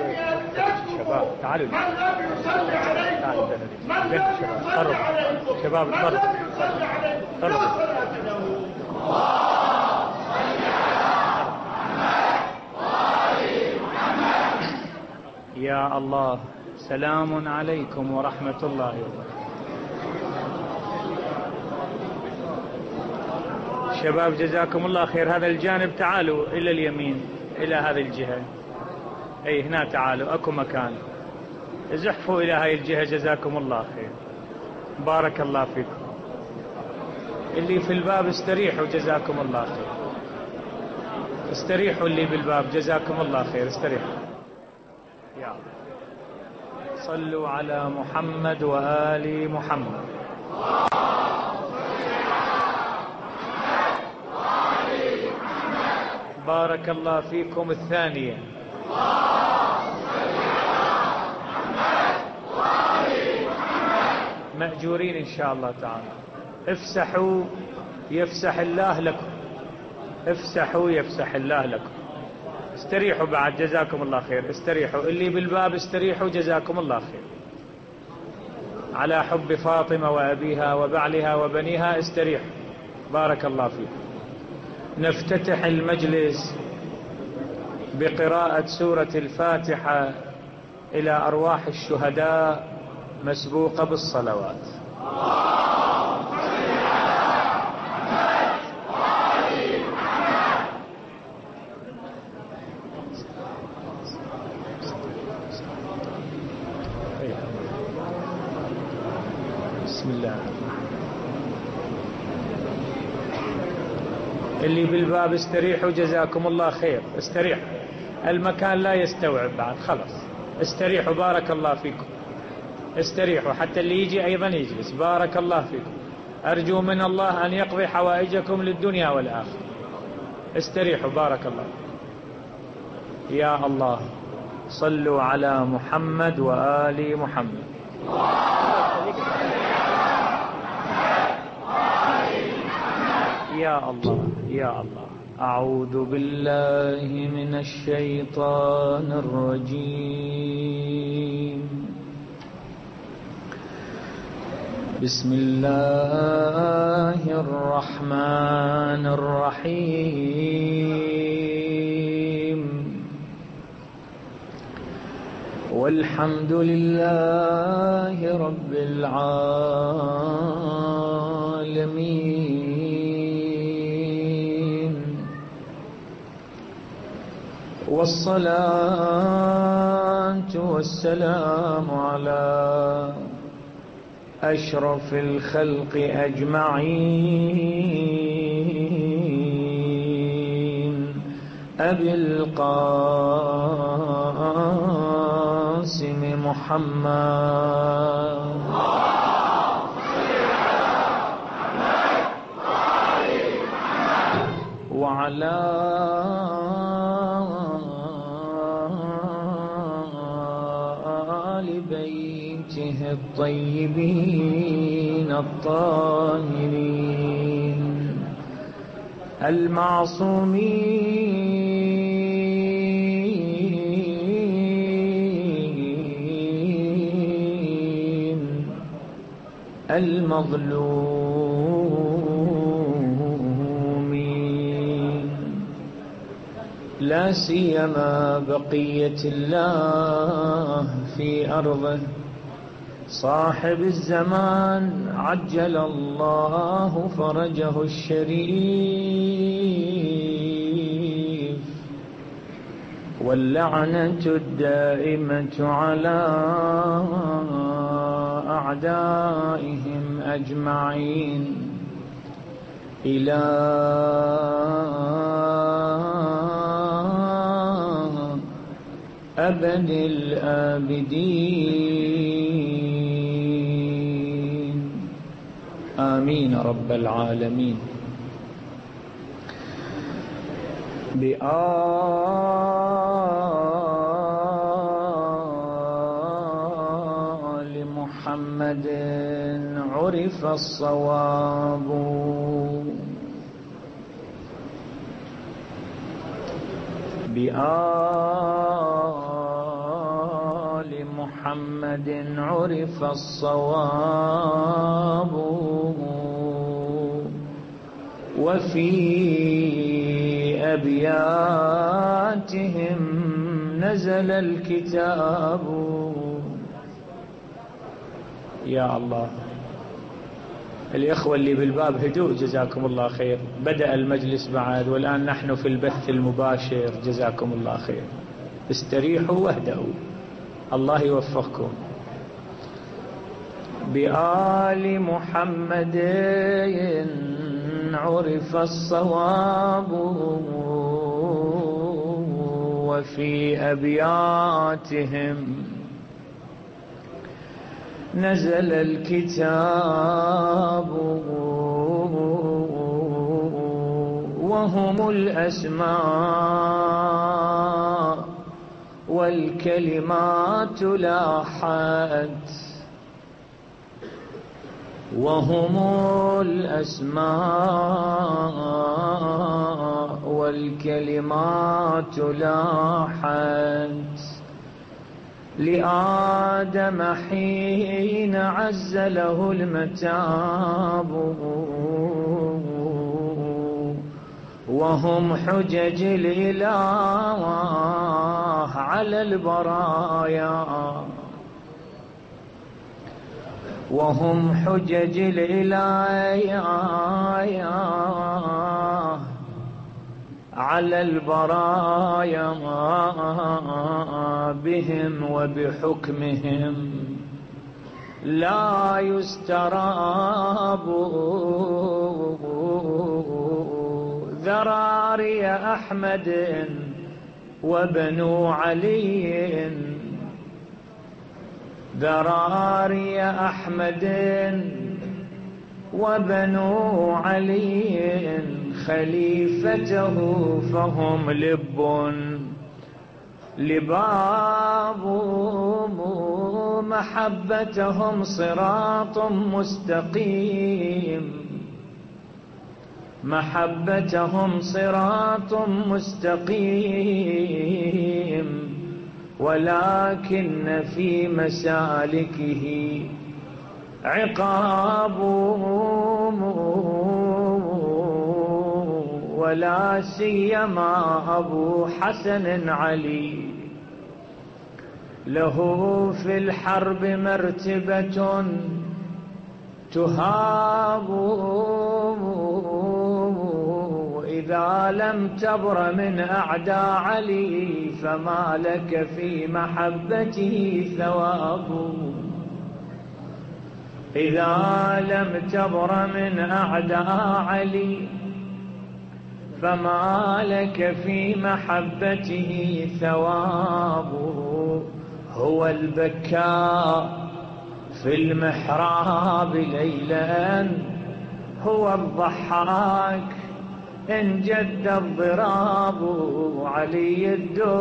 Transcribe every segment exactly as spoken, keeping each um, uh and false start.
شباب تعالوا تعالوا بين الشباب قرب شباب قرب قرب يا الله. سلام عليكم ورحمة الله وبركاته. شباب جزاكم الله خير. هذا الجانب تعالوا إلى اليمين إلى هذه الجهة. أي هنا تعالوا أكو مكان. زحفوا إلى هاي الجهة جزاكم الله خير. بارك الله فيكم. اللي في الباب استريحوا جزاكم الله خير. استريحوا اللي بالباب جزاكم الله خير. استريحوا. يا الله. صلوا على محمد وآل محمد. بارك الله فيكم. الثانية. مأجورين إن شاء الله تعالى. افسحوا يفسح الله لكم. افسحوا يفسح الله لكم. استريحوا بعد جزاكم الله خير. استريحوا اللي بالباب استريحوا جزاكم الله خير. على حب فاطمة وأبيها وبعلها وبنيها استريحوا. بارك الله فيكم. نفتتح المجلس بقراءة سورة الفاتحة إلى أرواح الشهداء مسبوقة بالصلوات. بسم الله. اللي بالباب استريحوا جزاكم الله خير. استريحوا. المكان لا يستوعب بعد. خلاص استريحوا. بارك الله فيكم. استريحوا حتى اللي يجي أيضا يجلس. بارك الله فيكم. أرجو من الله أن يقضي حوائجكم للدنيا والآخرة. استريحوا. بارك الله. يا الله. صلوا على محمد وآل محمد. يا الله يا الله. أعوذ بالله من الشيطان الرجيم. بسم الله الرحمن الرحيم. والحمد لله رب العالمين. والصلاة والسلام على أشرف الخلق أجمعين أبي القاسم محمد وعلى آل بيته الطيبين الطاهرين المعصومين المظلومين لا سيما بقية الله في أرضه صاحب الزمان عجل الله فرجه الشريف واللعنة الدائمة على أعدائهم أجمعين إلى أبد الآبدين آمين رب العالمين. بآل محمد عرف الصواب بآل محمد عرف الصواب وفي أبياتهم نزل الكتاب. يا الله، الإخوة اللي بالباب هدوء جزاكم الله خير، بدأ المجلس بعد والآن نحن في البث المباشر، جزاكم الله خير، استريحوا واهدأوا، الله يوفقكم. بآل محمد عرف الصواب وفي أبياتهم نزل الكتاب وهم الأسماء والكلمات لاحت وهم الأسماء والكلمات لاحت لآدم حين عز له المتاب وهم حجج الإله على البرايا وهم حجج الإله على البرايا بهم وبحكمهم لا يستراب. ذراري أحمد وبنو علي ذراري أحمد وبنو علي خليفته فهم لب لباب محبتهم صراط مستقيم محبتهم صراط مستقيم ولكن في مسالكه عقاب ولا سيما أبو حسن علي له في الحرب مرتبة تهاب إذا لم تبر من أعداء علي فما لك في محبته ثواب إذا لم تبر من أعداء علي فما لك في محبته ثواب هو البكاء في المحراب ليلا هو الضحاك إن جد الضراب علي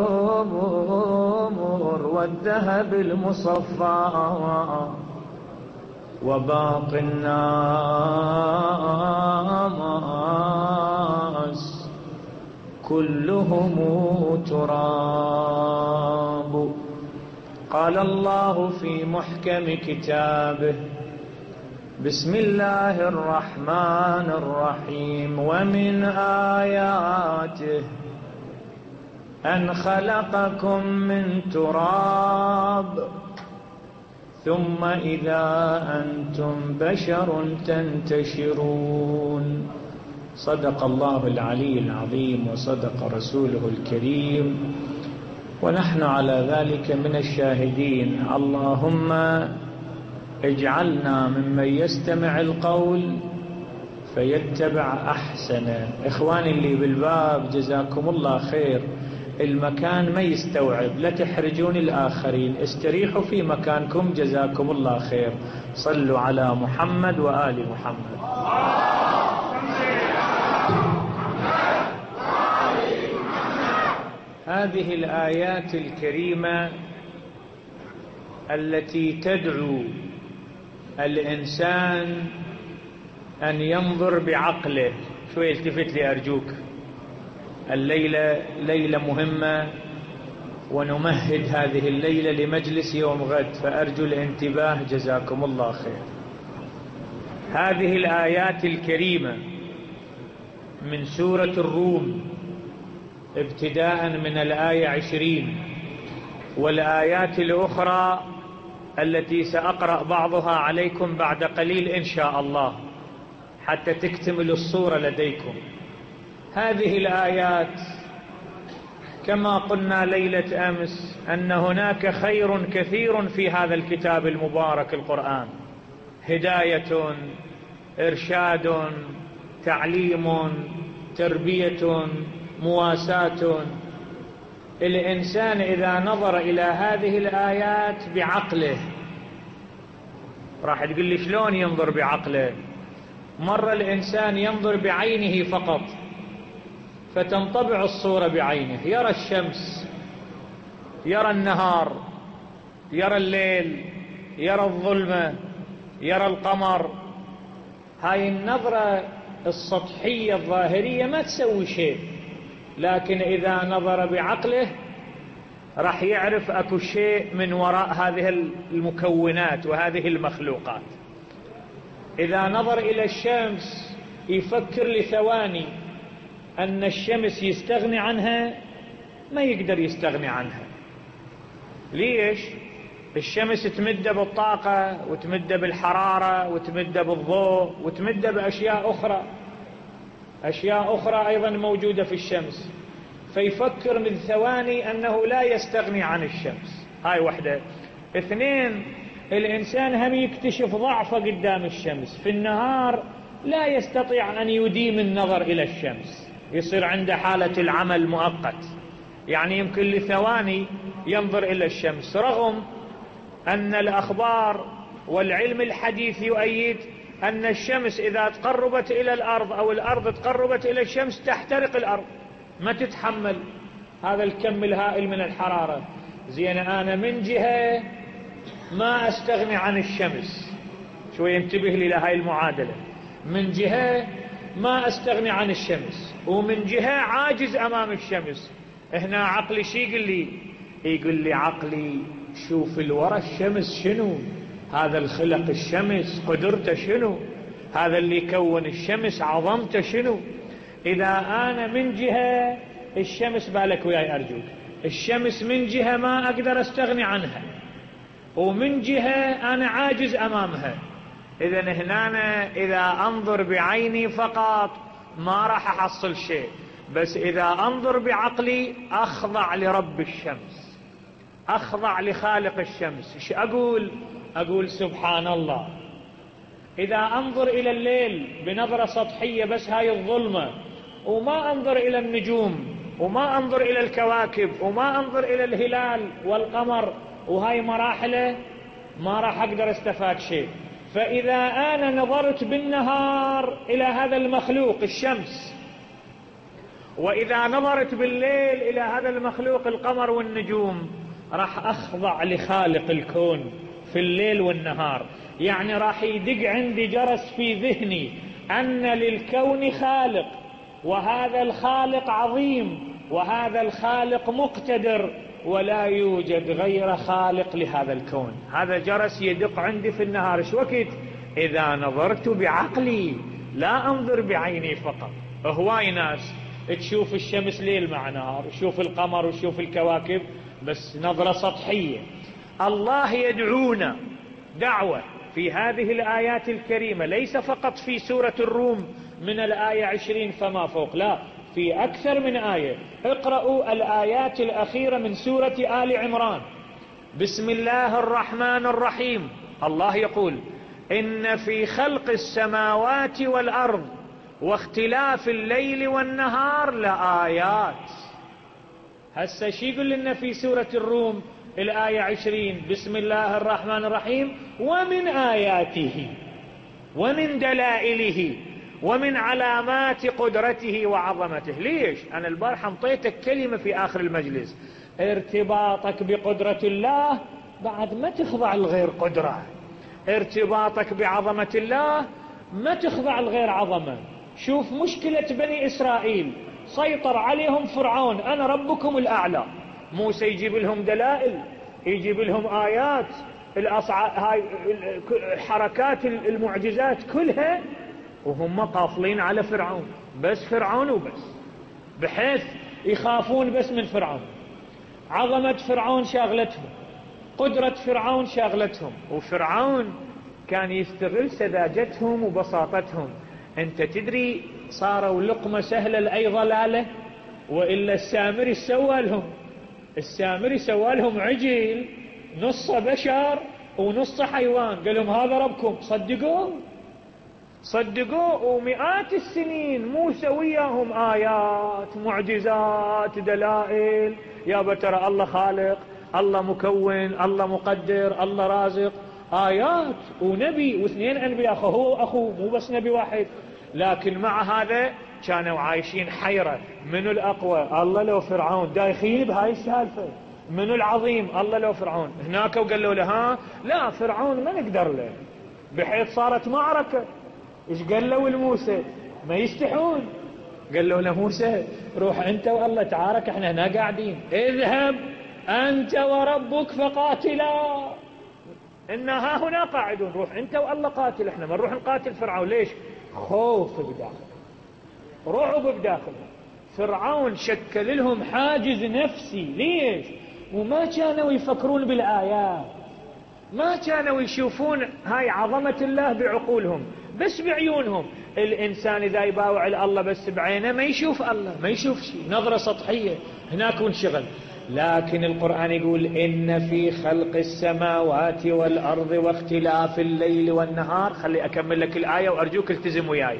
الدمر والذهب المصفى وباقي الناس كلهم تراب. قال الله في محكم كتابه بسم الله الرحمن الرحيم ومن آياته أن خلقكم من تراب ثم إذا أنتم بشر تنتشرون. صدق الله العلي العظيم وصدق رسوله الكريم ونحن على ذلك من الشاهدين. اللهم اجعلنا ممن يستمع القول فيتبع أحسنه. إخواني اللي بالباب جزاكم الله خير، المكان ما يستوعب، لا تحرجون الآخرين، استريحوا في مكانكم جزاكم الله خير. صلوا على محمد وآل محمد. هذه الآيات الكريمة التي تدعو الإنسان أن ينظر بعقله. شوي التفت لي أرجوك، الليلة ليلة مهمة، ونمهد هذه الليلة لمجلس يوم غد، فأرجو الانتباه جزاكم الله خير. هذه الآيات الكريمة من سورة الروم ابتداء من الآية عشرين، والآيات الأخرى التي سأقرأ بعضها عليكم بعد قليل إن شاء الله حتى تكتمل الصورة لديكم. هذه الآيات كما قلنا ليلة أمس أن هناك خير كثير في هذا الكتاب المبارك القرآن، هداية، إرشاد، تعليم، تربية، مواساة. الإنسان إذا نظر إلى هذه الآيات بعقله، راح تقول لي شلون ينظر بعقله؟ مرة الإنسان ينظر بعينه فقط فتنطبع الصورة بعينه، يرى الشمس، يرى النهار، يرى الليل، يرى الظلمة، يرى القمر. هاي النظرة السطحية الظاهرية ما تسوي شيء، لكن إذا نظر بعقله راح يعرف أكو شيء من وراء هذه المكونات وهذه المخلوقات. إذا نظر إلى الشمس يفكر لثواني أن الشمس يستغني عنها، ما يقدر يستغني عنها. ليش؟ الشمس تمد بالطاقة وتمد بالحرارة وتمد بالضوء وتمد بأشياء أخرى، أشياء أخرى أيضا موجودة في الشمس، فيفكر من ثواني أنه لا يستغني عن الشمس. هاي وحدة. اثنين، الإنسان هم يكتشف ضعفه قدام الشمس. في النهار لا يستطيع أن يديم النظر إلى الشمس، يصير عنده حالة العمل مؤقت، يعني يمكن لثواني ينظر إلى الشمس، رغم أن الأخبار والعلم الحديث يؤيد أن الشمس إذا تقربت إلى الأرض أو الأرض تقربت إلى الشمس تحترق الأرض، ما تتحمل هذا الكم الهائل من الحرارة. زين، أنا من جهة ما أستغني عن الشمس، شوي انتبه لي لهاي المعادلة، من جهة ما أستغني عن الشمس ومن جهة عاجز أمام الشمس. هنا عقلي شي يقول لي؟ يقول لي عقلي شوف الورا الشمس شنو، هذا الخلق الشمس قدرته شنو، هذا اللي يكون الشمس عظمته شنو. إذا أنا من جهة الشمس، بالك وياي أرجوك، الشمس من جهة ما أقدر أستغني عنها ومن جهة أنا عاجز أمامها، إذن هنا إذا أنظر بعيني فقط ما راح أحصل شيء، بس إذا أنظر بعقلي أخضع لرب الشمس، أخضع لخالق الشمس. إيش أقول؟ أقول سبحان الله. إذا أنظر إلى الليل بنظرة سطحية بس هاي الظلمة، وما أنظر إلى النجوم وما أنظر إلى الكواكب وما أنظر إلى الهلال والقمر وهاي مراحله، ما راح أقدر استفاد شيء. فإذا أنا نظرت بالنهار إلى هذا المخلوق الشمس، وإذا نظرت بالليل إلى هذا المخلوق القمر والنجوم، راح أخضع لخالق الكون في الليل والنهار. يعني راح يدق عندي جرس في ذهني أن للكون خالق، وهذا الخالق عظيم، وهذا الخالق مقتدر، ولا يوجد غير خالق لهذا الكون. هذا جرس يدق عندي في النهار. شو وقت؟ إذا نظرت بعقلي، لا أنظر بعيني فقط. هواي ناس تشوف الشمس ليل مع نهار، تشوف القمر وتشوف الكواكب، بس نظرة سطحية. الله يدعونا دعوة في هذه الآيات الكريمة، ليس فقط في سورة الروم من الآية عشرين فما فوق، لا، في أكثر من آية. اقرأوا الآيات الأخيرة من سورة آل عمران. بسم الله الرحمن الرحيم. الله يقول: إن في خلق السماوات والأرض واختلاف الليل والنهار لآيات. هسه شي يقول لنا في سورة الروم الآية عشرين؟ بسم الله الرحمن الرحيم: ومن آياته ومن دلائله ومن علامات قدرته وعظمته. ليش؟ أنا البارحة انطيتك كلمة في آخر المجلس، ارتباطك بقدرة الله بعد ما تخضع لغير قدرة، ارتباطك بعظمة الله ما تخضع لغير عظمة. شوف مشكلة بني إسرائيل، سيطر عليهم فرعون، أنا ربكم الأعلى، موسى يجيب لهم دلائل، يجيب لهم آيات، هاي الحركات المعجزات كلها، وهم قافلين على فرعون، بس فرعون وبس، بحيث يخافون بس من فرعون. عظمة فرعون شاغلتهم، قدرة فرعون شاغلتهم، وفرعون كان يستغل سذاجتهم وبساطتهم. انت تدري صاروا لقمة سهلة لأي ضلالة؟ وإلا السامري سوى لهم، السامري سوى لهم عجل نص بشر ونص حيوان، قال لهم هذا ربكم، صدقوه صدقوه. ومئات السنين موسى وياهم آيات معجزات دلائل، يا بترى الله خالق، الله مكون، الله مقدر، الله رازق، آيات ونبي واثنين أنبياء، هو وأخوه، مو بس نبي واحد. لكن مع هذا كانوا عايشين حيرة، منو الأقوى، الله لو فرعون؟ دايخين بهاي السالفة، منو العظيم، الله لو فرعون؟ هناك وقالوا له ها لا فرعون ما نقدر له، بحيث صارت معركة. ايش قالوا لموسى؟ ما يستحون، قالوا له موسى روح انت والله تعارك، احنا هنا قاعدين، اذهب انت وربك فقاتلا، إنا ها هنا قاعدون، روح انت والله قاتل، احنا ما نروح نقاتل فرعون. ليش؟ خوف بداخل، رعب بداخل. فرعون شكل لهم حاجز نفسي. ليش؟ وما كانوا يفكرون بالآيات، ما كانوا يشوفون هاي عظمة الله بعقولهم، بس بعيونهم. الإنسان إذا يباوع الله بس بعينه ما يشوف الله، ما يشوف شيء، نظرة سطحية، هناك وانشغل. لكن القرآن يقول إن في خلق السماوات والأرض واختلاف الليل والنهار. خلي أكمل لك الآية وأرجوك التزم وياي.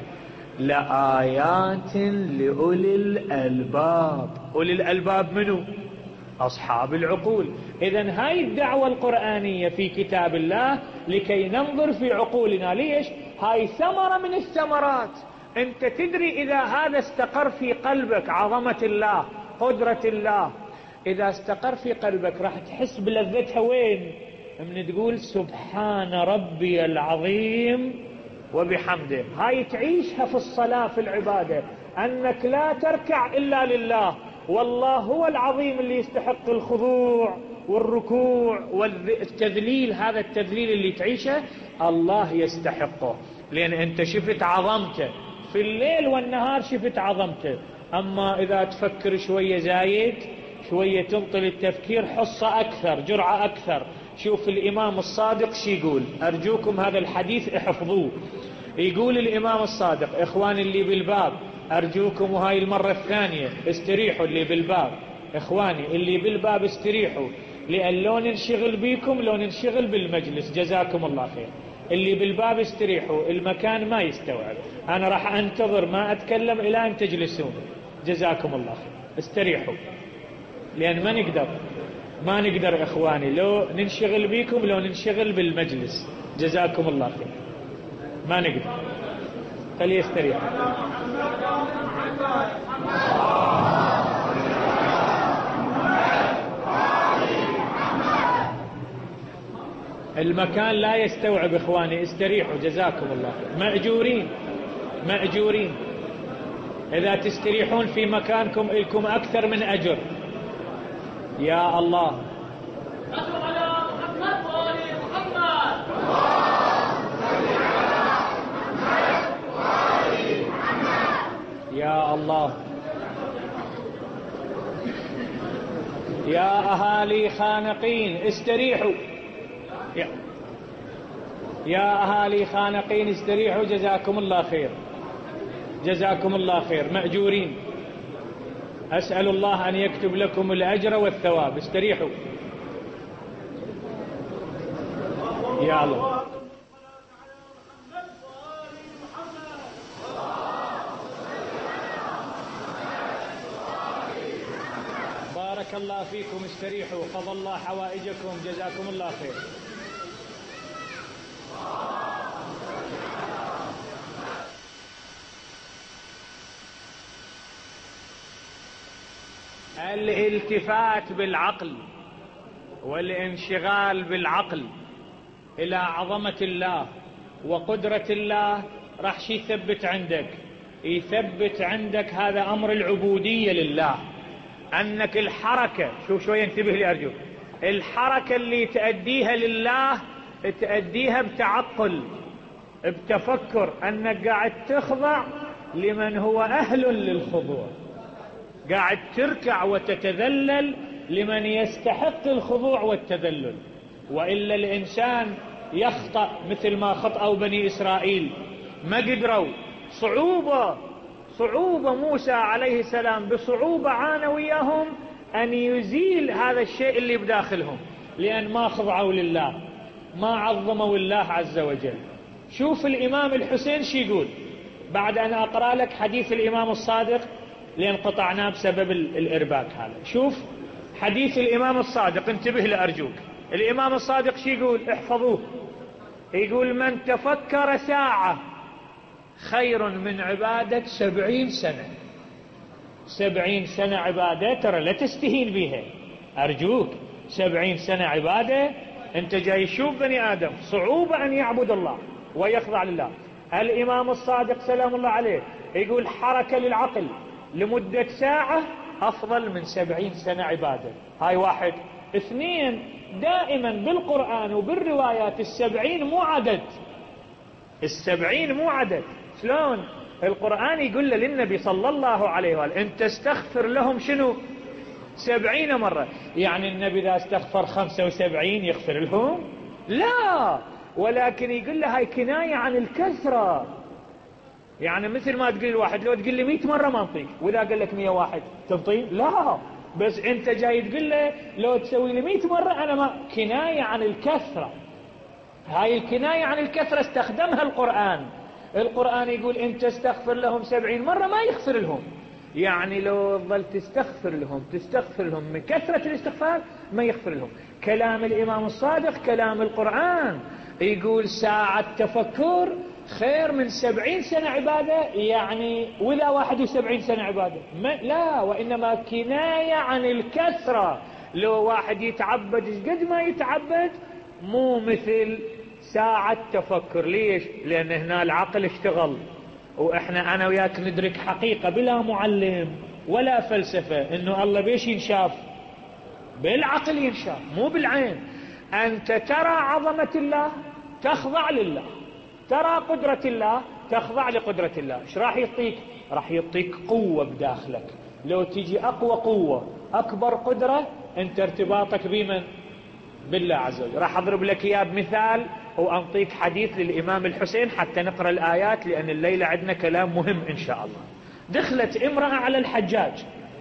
لآيات لأولي الألباب. أولي الألباب منو؟ أصحاب العقول. إذن هاي الدعوة القرآنية في كتاب الله لكي ننظر في عقولنا. ليش؟ هاي ثمرة من الثمرات. أنت تدري إذا هذا استقر في قلبك، عظمة الله، قدرة الله، إذا استقر في قلبك راح تحس بلذتها وين؟ من تقول سبحان ربي العظيم وبحمده. هاي تعيشها في الصلاة، في العبادة، أنك لا تركع إلا لله، والله هو العظيم اللي يستحق الخضوع والركوع والتذليل. هذا التذليل اللي تعيشه الله يستحقه، لأن أنت شفت عظمته في الليل والنهار، شفت عظمته. أما إذا تفكر شوية زايد، شوية تنطل التفكير، حصة أكثر، جرعة أكثر. شوف الإمام الصادق شي يقول، أرجوكم هذا الحديث احفظوه. يقول الإمام الصادق: إخواني اللي بالباب، أرجوكم وهاي المرة الثانية استريحوا، اللي بالباب إخواني اللي بالباب استريحوا، لأن لو ننشغل بيكم لو ننشغل بالمجلس، جزاكم الله خير. اللي بالباب استريحوا، المكان ما يستوعب، أنا راح أنتظر ما أتكلم إلى أن تجلسون، جزاكم الله خير. استريحوا، لأن ما نقدر ما نقدر إخواني، لو ننشغل بيكم لو ننشغل بالمجلس، جزاكم الله خير، ما نقدر. خليه يستريح. المكان لا يستوعب إخواني، استريحوا جزاكم الله خير. مأجورين مأجورين، إذا تستريحون في مكانكم لكم أكثر من أجر. يا الله. يا الله. يا أهالي خانقين استريحوا، يا, يا أهالي خانقين استريحوا، جزاكم الله خير، جزاكم الله خير. مأجورين، أسأل الله أن يكتب لكم الأجر والثواب. استريحوا يا الله. بارك الله فيكم، استريحوا، قضى الله حوائجكم، جزاكم الله خير. الالتفات بالعقل والانشغال بالعقل إلى عظمة الله وقدرة الله راح شي يثبت عندك، يثبت عندك هذا أمر العبودية لله. أنك الحركة، شوف شوية انتبه لي أرجوك، الحركة اللي تأديها لله تأديها بتعقل بتفكر، أنك قاعد تخضع لمن هو أهل للخضوع، قاعد تركع وتتذلل لمن يستحق الخضوع والتذلل. وإلا الإنسان يخطأ مثل ما خطأوا بني إسرائيل، ما قدروا، صعوبة صعوبة موسى عليه السلام بصعوبة عانى وياهم أن يزيل هذا الشيء اللي بداخلهم، لأن ما خضعوا لله، ما عظموا الله عز وجل. شوف الإمام الحسين شي يقول بعد أن أقرأ لك حديث الإمام الصادق، لأن قطعناه بسبب الإرباك هذا. شوف حديث الإمام الصادق، انتبه لأرجوك. الإمام الصادق شي يقول، احفظوه، يقول: من تفكر ساعة خير من عبادة سبعين سنة. سبعين سنة عبادة ترى لا تستهين بها، أرجوك. سبعين سنة عبادة، أنت جاي تشوف بني آدم صعوبة أن يعبد الله ويخضع لله. الإمام الصادق سلام الله عليه يقول: حركة للعقل لمدة ساعة أفضل من سبعين سنة عبادة. هاي واحد. اثنين، دائما بالقرآن وبالروايات السبعين مو عدد، السبعين مو عدد. شلون؟ القرآن يقول للنبي صلى الله عليه وآله: أنت استغفر لهم شنو؟ سبعين مرة. يعني النبي إذا استغفر خمسة وسبعين يغفر لهم؟ لا، ولكن يقول له هاي كناية عن الكثرة. يعني مثل ما تقول الواحد لو تقول لي مئة مرة ما انطيك، وإذا قال لك مئة واحد تنطيه؟ لا، بس أنت جاي تقول له لو تسوي لي مئة مرة أنا ما. كناية عن الكثرة. هاي الكناية عن الكثرة استخدمها القرآن. القرآن يقول أنت استغفر لهم سبعين مرة ما يغفر لهم، يعني لو ظل تستغفر لهم تستغفر لهم من كثرة الاستغفار ما يغفر لهم. كلام الإمام الصادق كلام القرآن، يقول ساعة تفكر خير من سبعين سنة عبادة، يعني ولا واحد وسبعين سنة عبادة ما لا، وإنما كناية عن الكثرة. لو واحد يتعبد قد ما يتعبد مو مثل ساعة تفكر. ليش؟ لأن هنا العقل اشتغل، وإحنا أنا وياك ندرك حقيقة بلا معلم ولا فلسفة إنه الله بيش ينشاف؟ بالعقل ينشاف مو بالعين. أنت ترى عظمة الله تخضع لله، ترى قدرة الله تخضع لقدرة الله. إيش راح يعطيك؟ راح يعطيك قوة بداخلك. لو تجي أقوى قوة أكبر قدرة أنت ارتباطك بمن؟ بالله عز وجل. راح أضرب لك إياه بمثال وأنطيك حديث للإمام الحسين حتى نقرأ الآيات، لأن الليلة عندنا كلام مهم إن شاء الله. دخلت امرأة على الحجاج.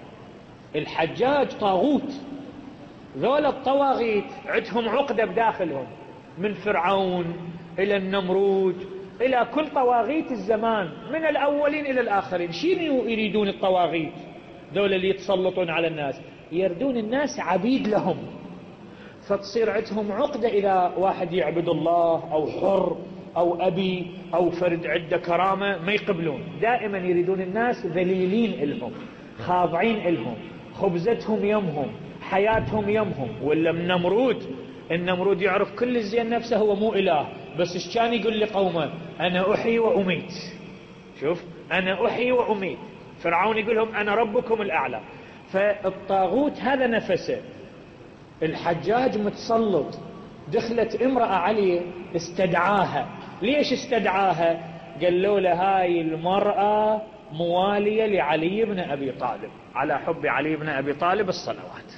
الحجاج طاغوت، ذول الطواغيت عندهم عقدة بداخلهم، من فرعون إلى النمرود إلى كل طواغيت الزمان من الأولين إلى الآخرين. شنو يريدون الطواغيت ذول اللي يتسلطون على الناس؟ يردون الناس عبيد لهم، فتصير عندهم عقدة إذا واحد يعبد الله أو حر أو أبي أو فرد عنده كرامة ما يقبلون. دائما يريدون الناس ذليلين إلهم، خاضعين إلهم، خبزتهم يمهم، حياتهم يمهم. ولا من نمرود، النمرود يعرف كل الزين نفسه هو مو إله، بس إيش كان يقول لقومه؟ أنا أحيي وأميت. شوف، أنا أحيي وأميت. فرعون يقول لهم أنا ربكم الأعلى. فالطاغوت هذا نفسه. الحجاج متسلط. دخلت امرأة عليه استدعاها. ليش استدعاها؟ قالوا له هاي المرأة موالية لعلي بن أبي طالب، على حب علي بن أبي طالب الصلوات.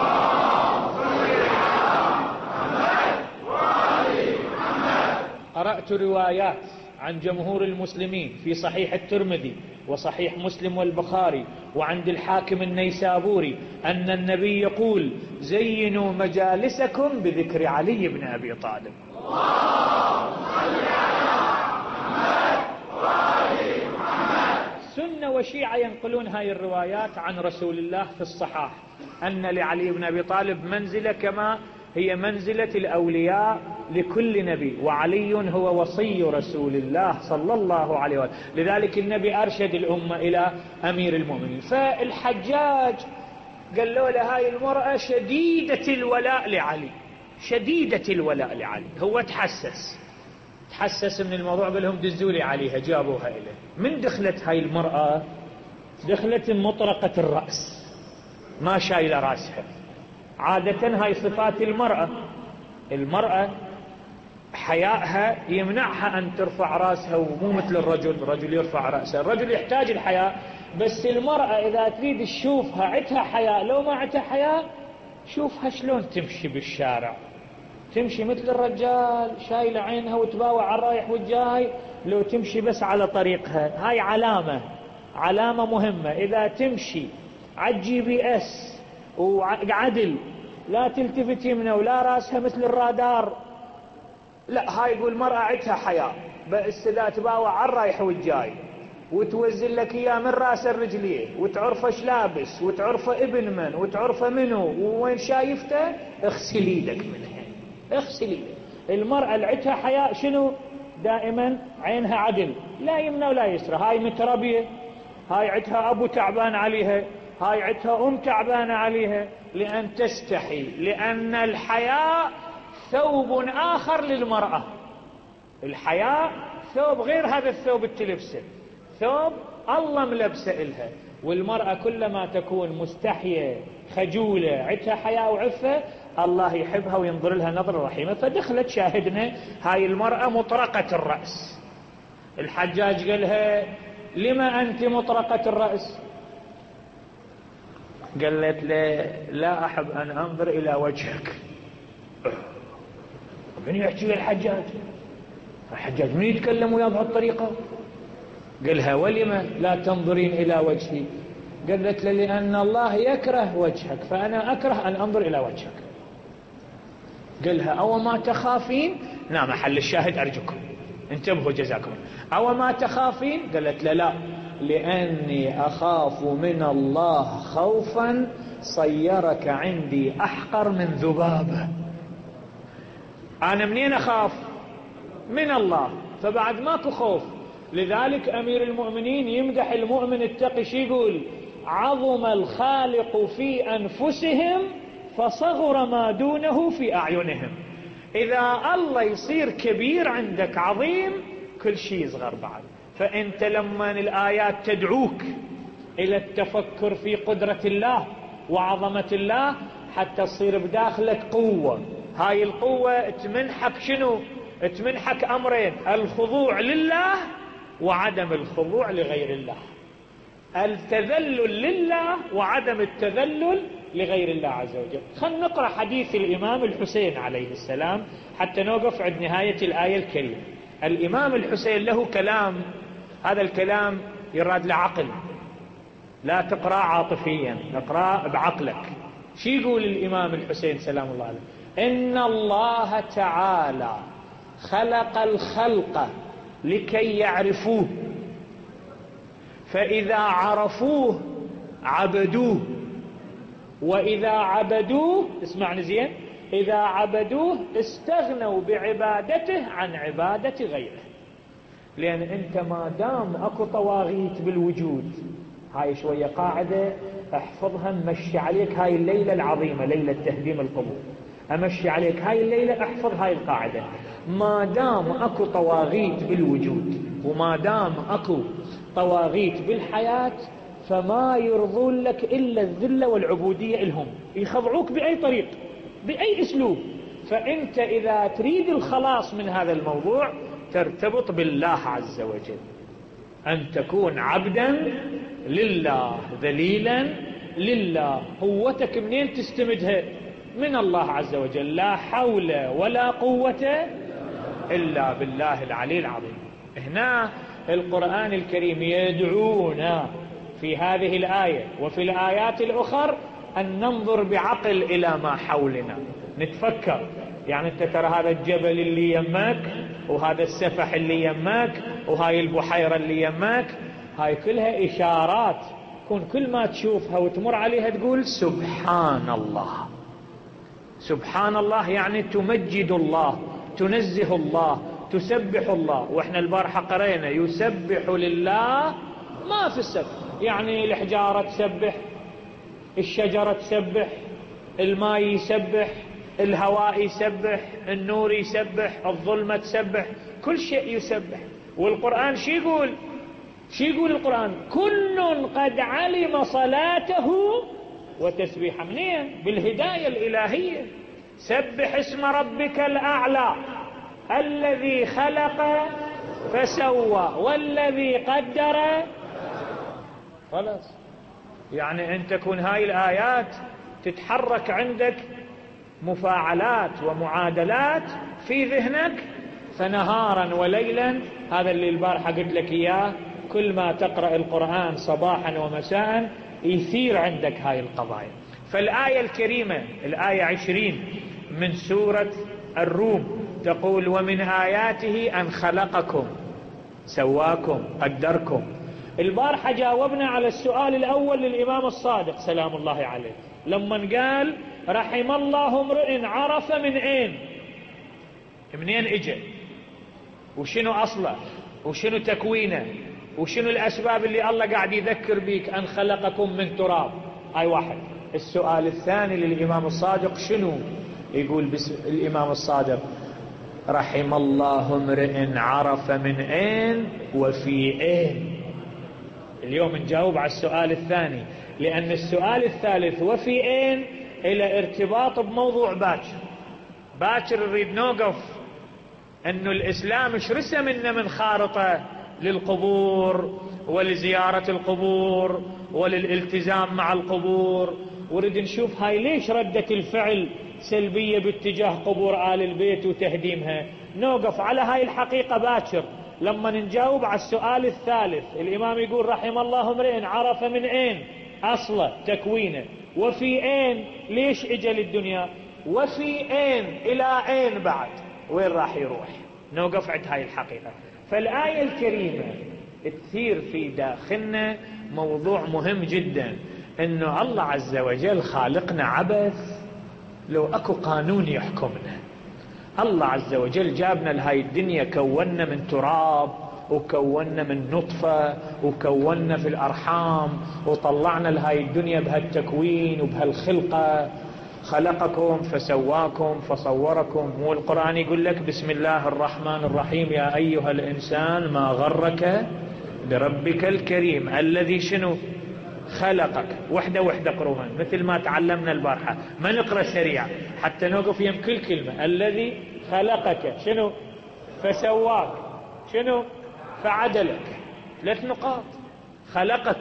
قرأت روايات عن جمهور المسلمين في صحيح الترمذي وصحيح مسلم والبخاري وعند الحاكم النيسابوري أن النبي يقول زينوا مجالسكم بذكر علي بن أبي طالب. سنة وشيعة ينقلون هاي الروايات عن رسول الله في الصحاح أن لعلي بن أبي طالب منزلة كما هي منزلة الأولياء لكل نبي، وعلي هو وصي رسول الله صلى الله عليه وسلم. لذلك النبي أرشد الأمة إلى أمير المؤمنين. فالحجاج قال له هاي المرأة شديدة الولاء لعلي، شديدة الولاء لعلي. هو تحسس تحسس من الموضوع، قال لهم دزوا لي عليها، جابوها إليه. من دخلت هاي المرأة؟ دخلت مطرقة الرأس، ما شايلة راسها. عادة هاي صفات المرأة. المرأة حياءها يمنعها أن ترفع راسها، ومو مثل الرجل. الرجل يرفع رأسه، الرجل يحتاج الحياء، بس المرأة إذا تريد تشوفها عتها حياء. لو ما عتها حياء شوفها شلون تمشي بالشارع، تمشي مثل الرجال شايلة عينها وتباوع على الرايح والجاي. لو تمشي بس على طريقها، هاي علامة علامة مهمة. إذا تمشي على الجي بي اس وعدل، لا تلتفت يمنى ولا راسها مثل الرادار، لا، هاي يقول المرأة عتها حياء. بس إذا تباوع على الرايح والجاي وتوزن لك إياه من راس الرجليه، وتعرفه ايش لابس، وتعرفه ابن من، وتعرفه منه، ووين شايفته، اغسل ايدك منها، اغسل ايدك. المرأة اللي عتها حياء شنو؟ دائما عينها عدل، لا يمنى ولا يسرى. هاي متربية، هاي عتها أبو تعبان عليها، هاي عتها أم تعبانة عليها، لأن تستحي. لأن الحياء ثوب آخر للمرأة. الحياء ثوب غير هذا الثوب التلبسه، ثوب الله ملبسه إلها. والمرأة كلما تكون مستحية خجولة عتها حياء وعفة، الله يحبها وينظر لها نظرة رحيمة. فدخلت شاهدنا هاي المرأة مطرقة الرأس. الحجاج قالها لما أنت مطرقة الرأس؟ قالت له لا أحب أن أنظر إلى وجهك. من يحكي الحجاج؟ الحجاج من يتكلم وياه بهالطريقة؟ قالها ولما لا تنظرين إلى وجهي؟ قالت له لأن الله يكره وجهك، فأنا أكره أن أنظر إلى وجهك. قالها أو ما تخافين؟ نعم، محل الشاهد أرجوكم انتبهوا جزاكم. أو ما تخافين؟ قالت له لا، لأني أخاف من الله خوفا صيرك عندي أحقر من ذبابة. أنا منين أخاف؟ من الله، فبعد ماكو خوف. لذلك أمير المؤمنين يمدح المؤمن التقي، شي يقول؟ عظم الخالق في أنفسهم فصغر ما دونه في أعينهم. إذا الله يصير كبير عندك عظيم، كل شيء يصغر بعد. فأنت لما الآيات تدعوك إلى التفكر في قدرة الله وعظمة الله، حتى تصير بداخلك قوة. هاي القوة تمنحك شنو؟ تمنحك أمرين: الخضوع لله وعدم الخضوع لغير الله، التذلل لله وعدم التذلل لغير الله عز وجل. خلنا نقرأ حديث الإمام الحسين عليه السلام حتى نوقف عند نهاية الآية الكريمة. الإمام الحسين له كلام، هذا الكلام يراد لعقل، لا تقرأ عاطفيا، اقرأ بعقلك. شو يقول الإمام الحسين سلام الله عليه؟ إن الله تعالى خلق الخلق لكي يعرفوه، فإذا عرفوه عبدوه، وإذا عبدوه، اسمعني زين، إذا عبدوه استغنوا بعبادته عن عبادة غيره. لأن أنت ما دام أكو طواغيت بالوجود، هاي شوية قاعدة احفظها، مشي عليك هاي الليلة العظيمة، ليلة تهديم القبور، أمشي عليك هاي الليلة، احفظ هاي القاعدة. ما دام أكو طواغيت بالوجود، وما دام أكو طواغيت بالحياة، فما يرضون لك إلا الذلة والعبودية لهم، يخضعوك بأي طريق بأي أسلوب. فأنت إذا تريد الخلاص من هذا الموضوع ترتبط بالله عز وجل، أن تكون عبدا لله ذليلا لله. قوتك منين تستمدها؟ من الله عز وجل. لا حول ولا قوة إلا بالله العلي العظيم. هنا القرآن الكريم يدعونا في هذه الآية وفي الآيات الأخرى أن ننظر بعقل إلى ما حولنا، نتفكر. يعني أنت ترى هذا الجبل اللي يماك، وهذا السفح اللي يماك، وهاي البحيرة اللي يماك، هاي كلها إشارات. كون كل ما تشوفها وتمر عليها تقول سبحان الله. سبحان الله يعني تمجد الله، تنزه الله، تسبح الله. وإحنا البارحة قرينا يسبح لله ما في السبح، يعني الحجارة تسبح، الشجرة تسبح، الماء يسبح، الهواء يسبح، النور يسبح، الظلمة تسبح، كل شيء يسبح. والقرآن شو يقول؟ شو يقول القرآن؟ كل قد علم صلاته وتسبيحا. منين؟ بالهداية الإلهية. سبح اسم ربك الأعلى الذي خلق فسوى والذي قدر. خلاص، يعني أن تكون هاي الآيات تتحرك عندك مفاعلات ومعادلات في ذهنك، فنهارا وليلا، هذا اللي البارحة قلت لك إياه، كل ما تقرأ القرآن صباحا ومساء يثير عندك هاي القضايا. فالآية الكريمة الآية عشرين من سورة الروم تقول: ومن آياته أن خلقكم سواكم قدركم. البارحة جاوبنا على السؤال الأول للإمام الصادق سلام الله عليه لما قال: رحم الله امرئ عرف من أين، منين اجى، وشنو أصله، وشنو تكوينه، وشنو الأسباب اللي الله قاعد يذكر بيك أن خلقكم من تراب. هاي واحد. السؤال الثاني للإمام الصادق شنو؟ يقول بس الإمام الصادق: رحم الله امرئ عرف من أين وفي أين. اليوم نجاوب على السؤال الثاني، لأن السؤال الثالث وفي أين إلى ارتباط بموضوع باكر. باكر نريد نوقف أنه الإسلام ايش رسم لنا من خارطة للقبور ولزيارة القبور وللالتزام مع القبور، وريد نشوف هاي ليش ردة الفعل سلبية باتجاه قبور آل البيت وتهديمها. نوقف على هاي الحقيقة باكر. لما نجاوب على السؤال الثالث الإمام يقول: رحم الله امرئ عرف من أين أصله تكوينه، وفي أين ليش اجى للدنيا، وفي أين إلى أين بعد وين راح يروح. نوقف عند هاي الحقيقة. فالآية الكريمة تثير في داخلنا موضوع مهم جدا، انه الله عز وجل خالقنا عبث لو اكو قانون يحكمنا. الله عز وجل جابنا لهاي الدنيا، كوننا من تراب وكوننا من نطفة وكوننا في الأرحام وطلعنا لهاي الدنيا بهالتكوين وبهالخلقة. خلقكم فسواكم فصوركم. مو القرآن يقول لك: بسم الله الرحمن الرحيم يا أيها الإنسان ما غرك بربك الكريم الذي شنو خلقك. وحدة وحدة قروها مثل ما تعلمنا البارحة، ما نقرأ سريع حتى نوقف يم كل كلمة. الذي خلقك شنو فسواك شنو فعدلك. ثلاث نقاط. خلقك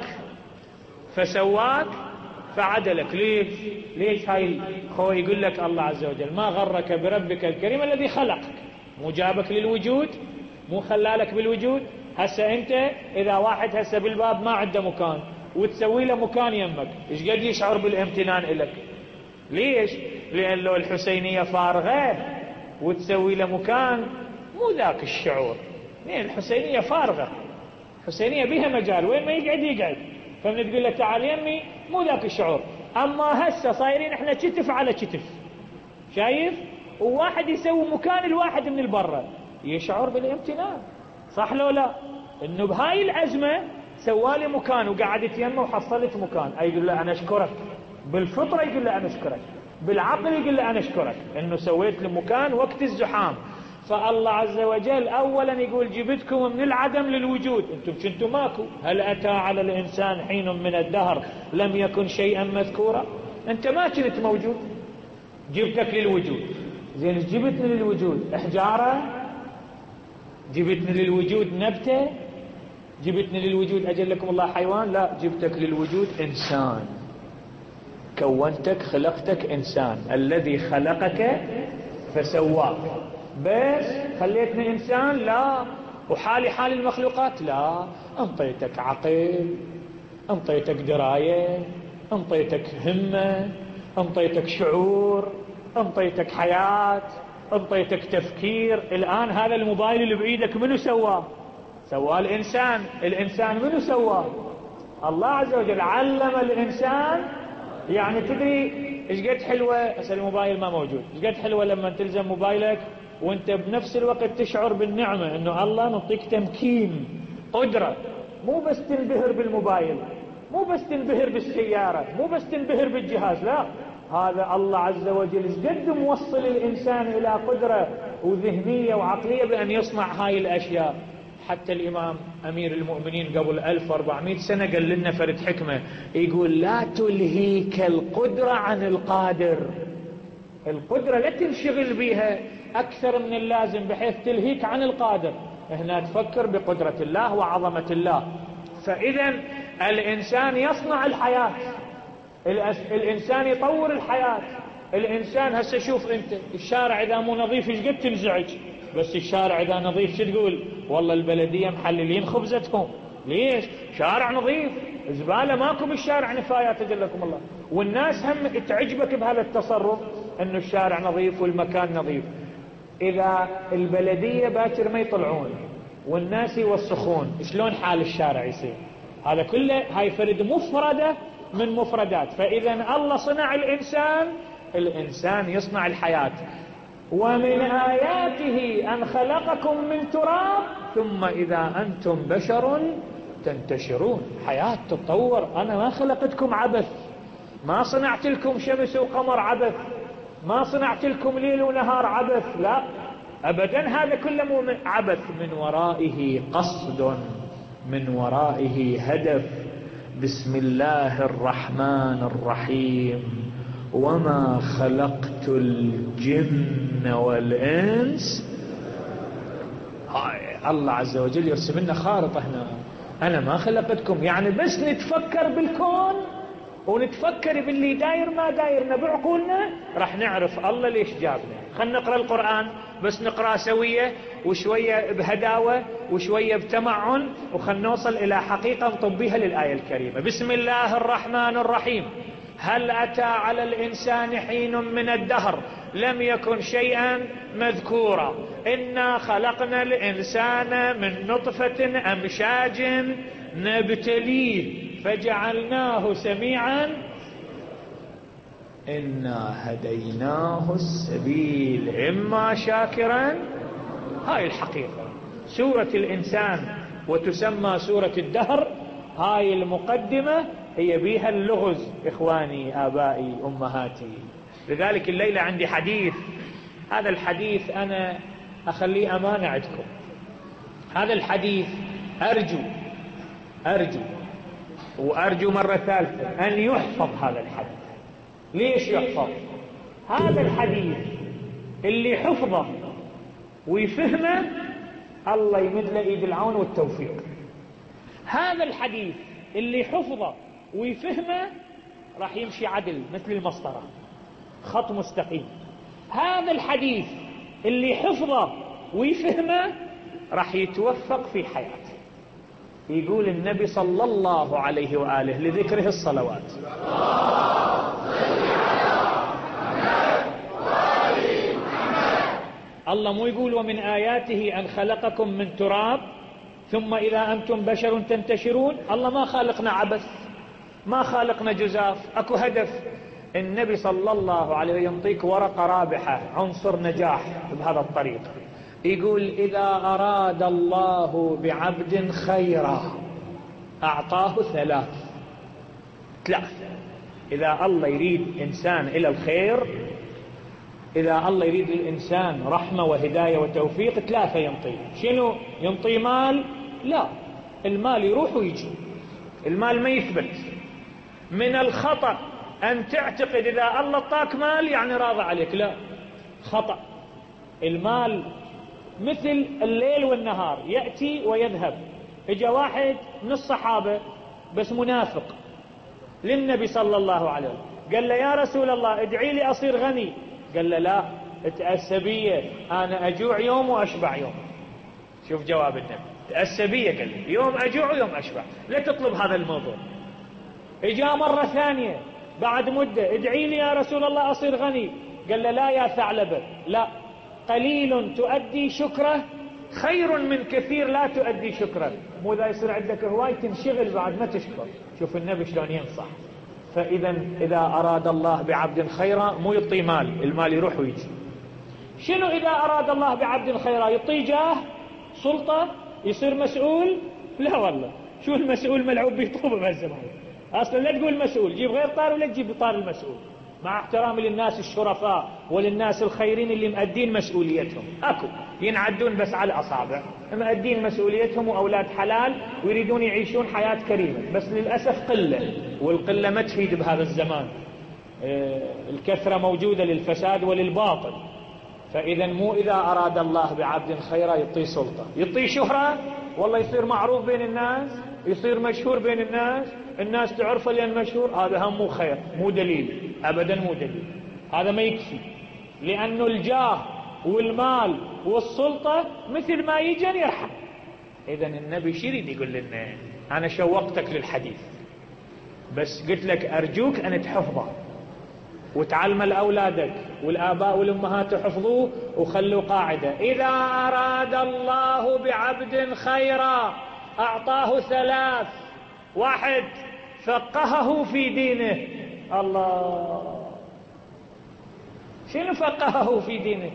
فسواك فعدلك. ليش ليش هاي هو يقول لك الله عز وجل ما غرك بربك الكريم الذي خلقك، مو جابك للوجود، مو خلالك بالوجود. هسه انت اذا واحد هسه بالباب ما عنده مكان وتسوي له مكان يمك، ايش قد يشعر بالامتنان لك؟ ليش؟ لان لو الحسينية فارغة وتسوي له مكان مو ذاك الشعور. لان الحسينية فارغة، الحسينية بها مجال، وين ما يقعد يقعد، فمن تقول له تعال يمي مو ذاك الشعور. اما هسه صايرين احنا كتف على كتف، شايف؟ وواحد يسوي مكان الواحد من البرة يشعر بالامتنان، صح لو لا؟ انه بهاي الازمة سوالي مكان وقاعد يتيمه وحصلت مكان، يقول له انا اشكرك. بالفطرة يقول له انا اشكرك، بالعقل يقول له انا اشكرك انه سويت له مكان وقت الزحام. فالله عز وجل اولا يقول جبتكم من العدم للوجود، انتم كنتم ماكو. هل اتى على الانسان حين من الدهر لم يكن شيئا مذكورا؟ انت ما كنت موجود، جبتك للوجود. زين جبتني للوجود احجاره؟ جبتني للوجود نبته؟ جبتني للوجود اجلكم الله حيوان؟ لا، جبتك للوجود انسان، كونتك خلقتك انسان. الذي خلقك فسواك. بس خليتني انسان؟ لا. وحالي حال المخلوقات؟ لا. انطيتك عقل، انطيتك دراية، انطيتك همة، انطيتك شعور، انطيتك حياة، انطيتك تفكير. الان هذا الموبايل اللي بايدك منو سواه؟ سواه الانسان. الانسان منو سواه؟ الله عز وجل. علم الانسان. يعني تدري ايش قد حلوة؟ هسه الموبايل ما موجود، ايش قد حلوة لما تلزم موبايلك وانت بنفس الوقت تشعر بالنعمة انه الله نعطيك تمكين، قدرة. مو بس تنبهر بالموبايل، مو بس تنبهر بالسيارة، مو بس تنبهر بالجهاز، لا، هذا الله عز وجل ايش قد موصل الانسان الى قدرة وذهنية وعقلية بان يصنع هاي الاشياء. حتى الإمام أمير المؤمنين قبل ألف وأربعمائة سنة قال لنا فرد حكمة، يقول لا تلهيك القدرة عن القادر. القدرة لا تنشغل بها أكثر من اللازم بحيث تلهيك عن القادر، هنا تفكر بقدرة الله وعظمة الله. فإذا الإنسان يصنع الحياة، الإنسان يطور الحياة. الإنسان هسه شوف أنت الشارع إذا مو نظيف إيش قد تنزعج، بس الشارع إذا نظيف شو تقول؟ والله البلدية محللين خبزتهم. ليش؟ شارع نظيف، زبالة ماكو بالشارع، نفايات أجلكم الله. والناس هم تعجبك بهذا التصرف أنه الشارع نظيف والمكان نظيف. إذا البلدية باكر ما يطلعون والناس يوسخون، شلون حال الشارع يصير؟ هذا كله هاي فرد مفردة من مفردات. فإذا الله صنع الإنسان، الإنسان يصنع الحياة. ومن آياته أن خلقكم من تراب ثم إذا أنتم بشر تنتشرون. حياة تتطور. أنا ما خلقتكم عبث، ما صنعت لكم شمس وقمر عبث، ما صنعت لكم ليل ونهار عبث، لا أبدا، هذا كله مو عبث. من ورائه قصد، من ورائه هدف. بسم الله الرحمن الرحيم وما خلقت الجن والإنس. هاي الله عز وجل يرسم لنا خارطة هنا، أنا ما خلقتكم، يعني بس نتفكر بالكون ونتفكر باللي داير ما دايرنا بعقولنا راح نعرف الله ليش جابنا. خلنا نقرأ القرآن بس نقرأ سوية وشوية بهداوة وشوية بتمعن، وخلنا نوصل إلى حقيقة نطبيها للآية الكريمة. بسم الله الرحمن الرحيم هل أتى على الإنسان حين من الدهر لم يكن شيئا مذكورا إنا خلقنا الإنسان من نطفة أمشاج نبتليه فجعلناه سميعا إنا هديناه السبيل إما شاكرا. هاي الحقيقة سورة الإنسان وتسمى سورة الدهر. هاي المقدمة هي بيها اللغز إخواني آبائي أمهاتي. لذلك الليلة عندي حديث، هذا الحديث أنا أخليه أمانة عندكم. هذا الحديث أرجو أرجو وأرجو مرة ثالثة أن يحفظ هذا الحديث. ليش يحفظ؟ هذا الحديث اللي حفظه ويفهمه الله يمد له ايد العون والتوفيق. هذا الحديث اللي حفظه ويفهمه راح يمشي عدل مثل المسطرة، خط مستقيم. هذا الحديث اللي حفظه ويفهمه راح يتوفق في حياته. يقول النبي صلى الله عليه وآله لذكره الصلوات الله مو يقول ومن آياته أن خلقكم من تراب ثم إذا أنتم بشر تنتشرون؟ الله ما خالقنا عبث، ما خالقنا جزاف، أكو هدف. النبي صلى الله عليه وسلم ينطيك ورقة رابحة، عنصر نجاح بهذا الطريق. يقول إذا أراد الله بعبد خيرا أعطاه ثلاث ثلاث إذا الله يريد إنسان إلى الخير، إذا الله يريد الإنسان رحمة وهداية وتوفيق، ثلاثة ينطيه. شنو؟ ينطي مال؟ لا، المال يروح ويجي، المال ما يثبت. من الخطأ أن تعتقد إذا الله اعطاك مال يعني راضى عليك، لا، خطأ. المال مثل الليل والنهار، يأتي ويذهب. اجا واحد من الصحابة بس منافق للنبي صلى الله عليه وسلم، قال له يا رسول الله ادعي لي أصير غني. قال له لا، تأسبية، أنا أجوع يوم وأشبع يوم. شوف جواب النبي، تأسبية، قال لي يوم أجوع ويوم أشبع، لا تطلب هذا الموضوع. اجا مرة ثانية بعد مدة، ادعي لي يا رسول الله أصير غني. قال له لا يا ثعلبة، لا، قليل تؤدي شكره خير من كثير لا تؤدي شكره. مو ذا يصير عندك هواي تنشغل بعد ما تشكر. شوف النبي شلون ينصح. فإذا إذا أراد الله بعبد خيرا مو يعطي مال، المال يروح ويجي. شنو إذا أراد الله بعبد خيرا؟ يعطي جاه، سلطة، يصير مسؤول؟ لا والله، شو المسؤول ملعوب بيطوبه بهالزمان. أصلا لا تقول مسؤول، جيب غير طار ولا تجيب طار المسؤول، مع احترامي للناس الشرفاء وللناس الخيرين اللي مؤدين مسؤوليتهم، اكو ينعدون بس على الاصابع، مؤدين مسؤوليتهم واولاد حلال ويريدون يعيشون حياة كريمة، بس للاسف قلة، والقلة ما تفيد بهذا الزمان. الكثرة موجودة للفساد وللباطل. فاذا مو اذا اراد الله بعبد خيرا يعطيه سلطة، يعطيه شهرة، والله يصير معروف بين الناس، يصير مشهور بين الناس، الناس تعرفه لأن مشهور، هذا هم مو خير، مو دليل، أبدا مو دليل، هذا ما يكفي. لأنه الجاه والمال والسلطة مثل ما يجن يرحم. إذن النبي شريد يقول لنا، أنا شوقتك للحديث بس قلت لك أرجوك أن تحفظه وتعلم لأولادك والآباء والأمهات حفظوه وخلوا قاعدة: إذا أراد الله بعبد خيرا أعطاه ثلاث: واحد، فقهه في دينه. الله، شنو فقهه في دينه؟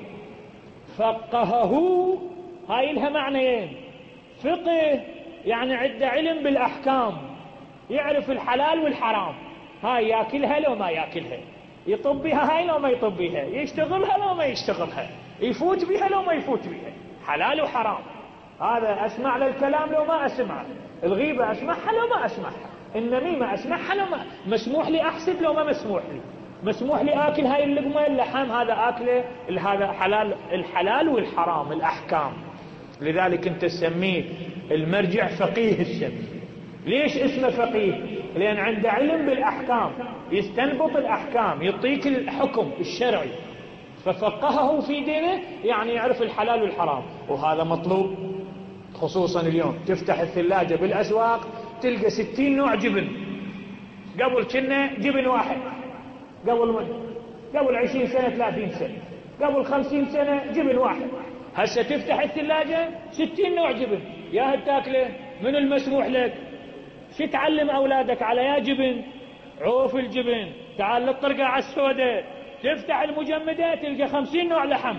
فقهه هاي لها معنيين. فقه يعني عنده علم بالأحكام، يعرف الحلال والحرام، هاي ياكلها لو ما ياكلها، يطب بها هاي لو ما يطب بها، يشتغلها لو ما يشتغلها، يفوت بها لو ما يفوت بها، حلال وحرام. هذا أسمع للكلام لو ما أسمع، الغيبة أسمعها لو ما أسمعها، النميمة أسمعها لو ما مسموح لي أحسب لو ما مسموح لي، مسموح لي آكل هاي اللقمة اللحم، هذا آكله، هذا حلال، الحلال والحرام الأحكام. لذلك أنت تسميه المرجع فقيه السمي. ليش اسمه فقيه؟ لأن عنده علم بالأحكام، يستنبط الأحكام، يعطيك الحكم الشرعي. ففقهه في دينه يعني يعرف الحلال والحرام، وهذا مطلوب. خصوصا اليوم تفتح الثلاجة بالأسواق تلقى ستين نوع جبن، قبل كنا جبن واحد، قبل من؟ قبل عشرين سنة ثلاثين سنة، قبل خمسين سنة جبن واحد. هسه تفتح الثلاجة ستين نوع جبن، يا هتاكله من المسموح لك. شو تعلم أولادك على يا جبن؟ عوف الجبن، تعال للطرقة على السوداء، تفتح المجمدات تلقى خمسين نوع لحم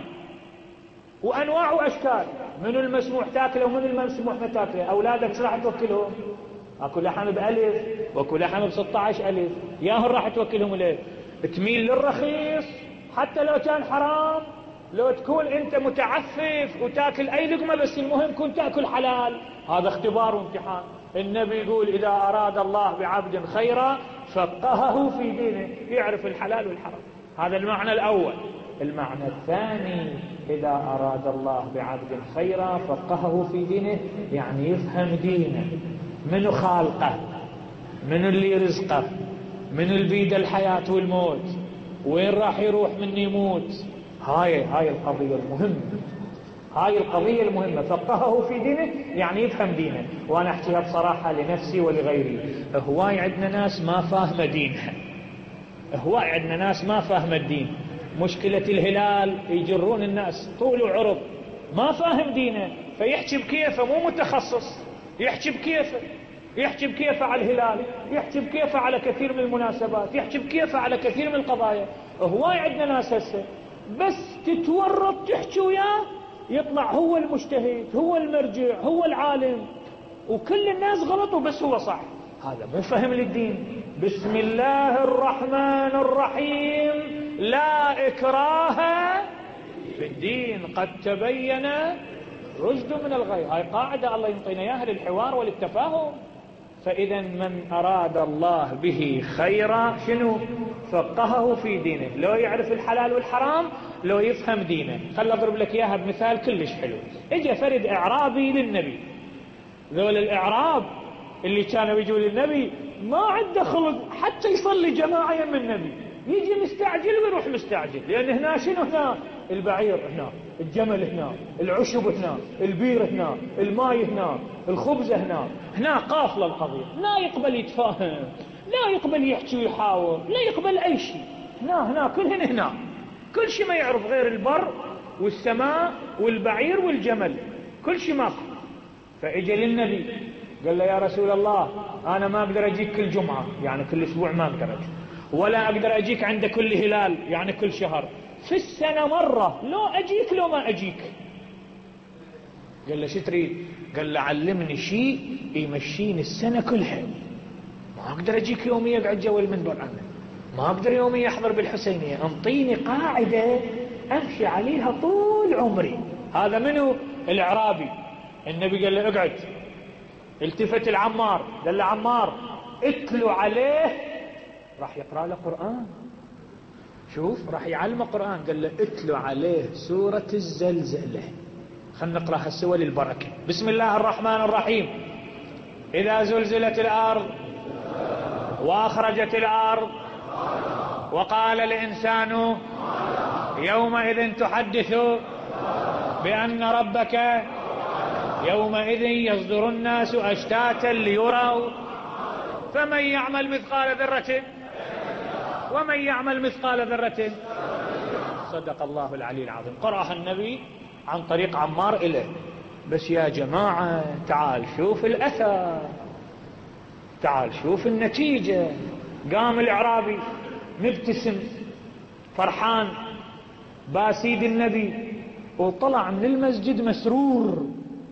وأنواع وأشكال، من المسموح تاكله ومن المسموح ما تاكله. أولادك ايش راح توكلهم؟ اكو لحم بألف واكو لحم بستة عشر ألف، ياهن راح توكلهم ليه؟ تميل للرخيص حتى لو كان حرام، لو تكون انت متعفف وتاكل اي لقمة بس المهم كنت تاكل حلال، هذا اختبار وامتحان. النبي يقول: إذا أراد الله بعبد خيرا فقهه في دينه، يعرف الحلال والحرام. هذا المعنى الأول. المعنى الثاني: إذا أراد الله بعبد خيرا فقهه في دينه، يعني يفهم دينه، من خالقه، من اللي رزقه، من اللي بيد الحياة والموت، وين راح يروح من يموت. هاي هاي القضية المهمة، هاي القضية المهمة. فقهه في دينه يعني يفهم دينه. وأنا أحكيها بصراحة لنفسي ولغيري، هواي عندنا ناس ما فاهمة دينها، هواي عندنا ناس ما فاهمة الدين. مشكلة الهلال يجرون الناس طول وعرض، ما فاهم دينه فيحكي بكيفه، مو متخصص، يحكي بكيفه، يحكي بكيفه على الهلال، يحكي بكيفه على كثير من المناسبات، يحكي بكيفه على كثير من القضايا. هواي عندنا ناس هسه بس تتورط تحكي وياه يطلع هو المجتهد، هو المرجع، هو العالم، وكل الناس غلطوا بس هو صح. هذا مو فهم للدين. بسم الله الرحمن الرحيم، لا إكراه في الدين، قد تبين رشد من الغي. هاي قاعدة الله ينطينا اياها للحوار وللتفاهم. فإذا من أراد الله به خيرا شنو؟ فقهه في دينه، لو يعرف الحلال والحرام، لو يفهم دينه. خل أضرب لك إياها بمثال كلش حلو. اجى فرد إعرابي للنبي، ذول الإعراب اللي كانوا يجوا للنبي ما عنده خلق حتى يصلي جماعة يم النبي، يجي مستعجل ويروح مستعجل، لأن هنا شنو؟ هنا البعير، هنا الجمل، هنا العشب، هنا البير، هنا الماء، هنا الخبز، هنا هنا قافلة القضية. لا يقبل يتفاهم، لا يقبل يحكي ويحاور، لا يقبل أي شيء. هنا هنا كلهن هنا، كل شيء ما يعرف غير البر والسماء والبعير والجمل، كل شيء ما فهم. فإجا للنبي قال له: يا رسول الله، أنا ما أقدر أجيك كل جمعة، يعني كل أسبوع ما أقدر أجيك، ولا أقدر أجيك عند كل هلال، يعني كل شهر، في السنة مرة، لو أجيك لو ما أجيك. قال له: شو تريد؟ قال له: علمني شيء يمشيني السنة كلها، ما أقدر أجيك يوميا أقعد جوا المنبر عنه، ما أقدر يومي أحضر بالحسينية، انطيني قاعدة أمشي عليها طول عمري. هذا منو؟ الأعرابي. النبي قال له اقعد. التفت العمار قال له عمار اتلو عليه، راح يقرأ له قرآن. شوف راح يعلمه قرآن. قال له اتلو عليه سورة الزلزلة. خلنا نقرأها سوا للبركة. بسم الله الرحمن الرحيم. إذا زلزلت الأرض وأخرجت الأرض وقال الإنسان يومئذ تحدث بأن ربك يومئذ يصدر الناس أشتاتا ليروا فمن يعمل مثقال ذرة ومن يعمل مثقال ذرة. صدق الله العلي العظيم. قرأها النبي عن طريق عمار إليه. بس يا جماعة تعال شوف الأثر، تعال شوف النتيجة. قام الأعرابي مبتسم فرحان باسيد النبي وطلع من المسجد مسرور.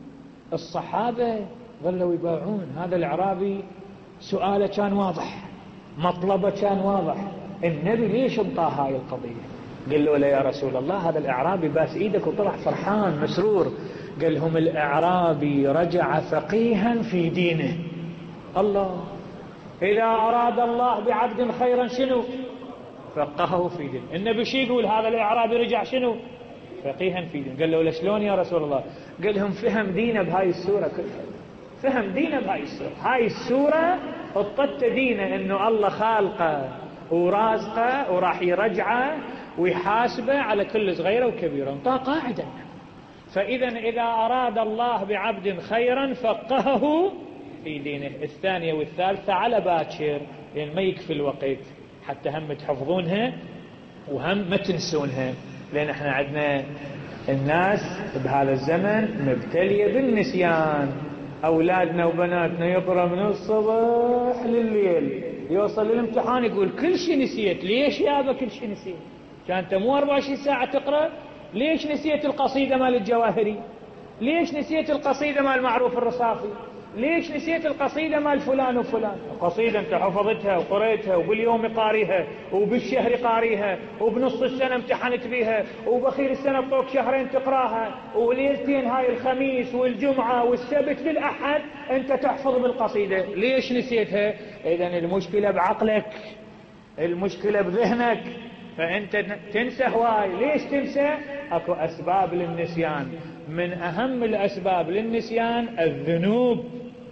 الصحابة ظلوا يباعون. هذا الأعرابي سؤاله كان واضح، مطلبه كان واضح. النبي ليش انطاه هاي القضية؟ قال له لا يا رسول الله، هذا الأعرابي باس ايدك وطلع فرحان مسرور. قال لهم الأعرابي رجع فقيها في دينه. الله، إذا أراد الله بعبد خيرا شنو؟ فقهه في دينه. النبي شي يقول؟ هذا الأعرابي رجع شنو؟ فقيها في دينه. قال له لشلون يا رسول الله؟ قال لهم فهم دينه بهاي السورة كلها، فهم دينه بهاي السورة. هاي السورة اطت دينه انه الله خالقه ورازقه وراح يرجعه ويحاسبه على كل صغيرة وكبيرة. انطاه قاعدة. فإذا إذا أراد الله بعبد خيرا فقهه في دينه. الثانية والثالثة على باكر، لأن ما يكفي الوقت حتى هم تحفظونها وهم ما تنسونها، لأن احنا عندنا الناس بهذا الزمن مبتلية بالنسيان. أولادنا وبناتنا يقرأ من الصبح لليل، يوصل للامتحان يقول كل شيء نسيت. ليش يابا كل شيء نسيت؟ كانت مو أربعة وعشرين ساعة تقرأ؟ ليش نسيت القصيدة مال الجواهري؟ ليش نسيت القصيدة مال معروف الرصافي؟ ليش نسيت القصيدة مال فلان وفلان؟ القصيدة انت حفظتها وقريتها وباليوم قاريها وبالشهر قاريها وبنص السنة امتحنت بيها وبخير السنة بطوك شهرين تقراها وليلتين هاي الخميس والجمعة والسبت للأحد انت تحفظ بالقصيدة. ليش نسيتها؟ اذن المشكلة بعقلك، المشكلة بذهنك، فانت تنسى هواي. ليش تنسى؟ اكو اسباب للنسيان. من اهم الاسباب للنسيان الذنوب.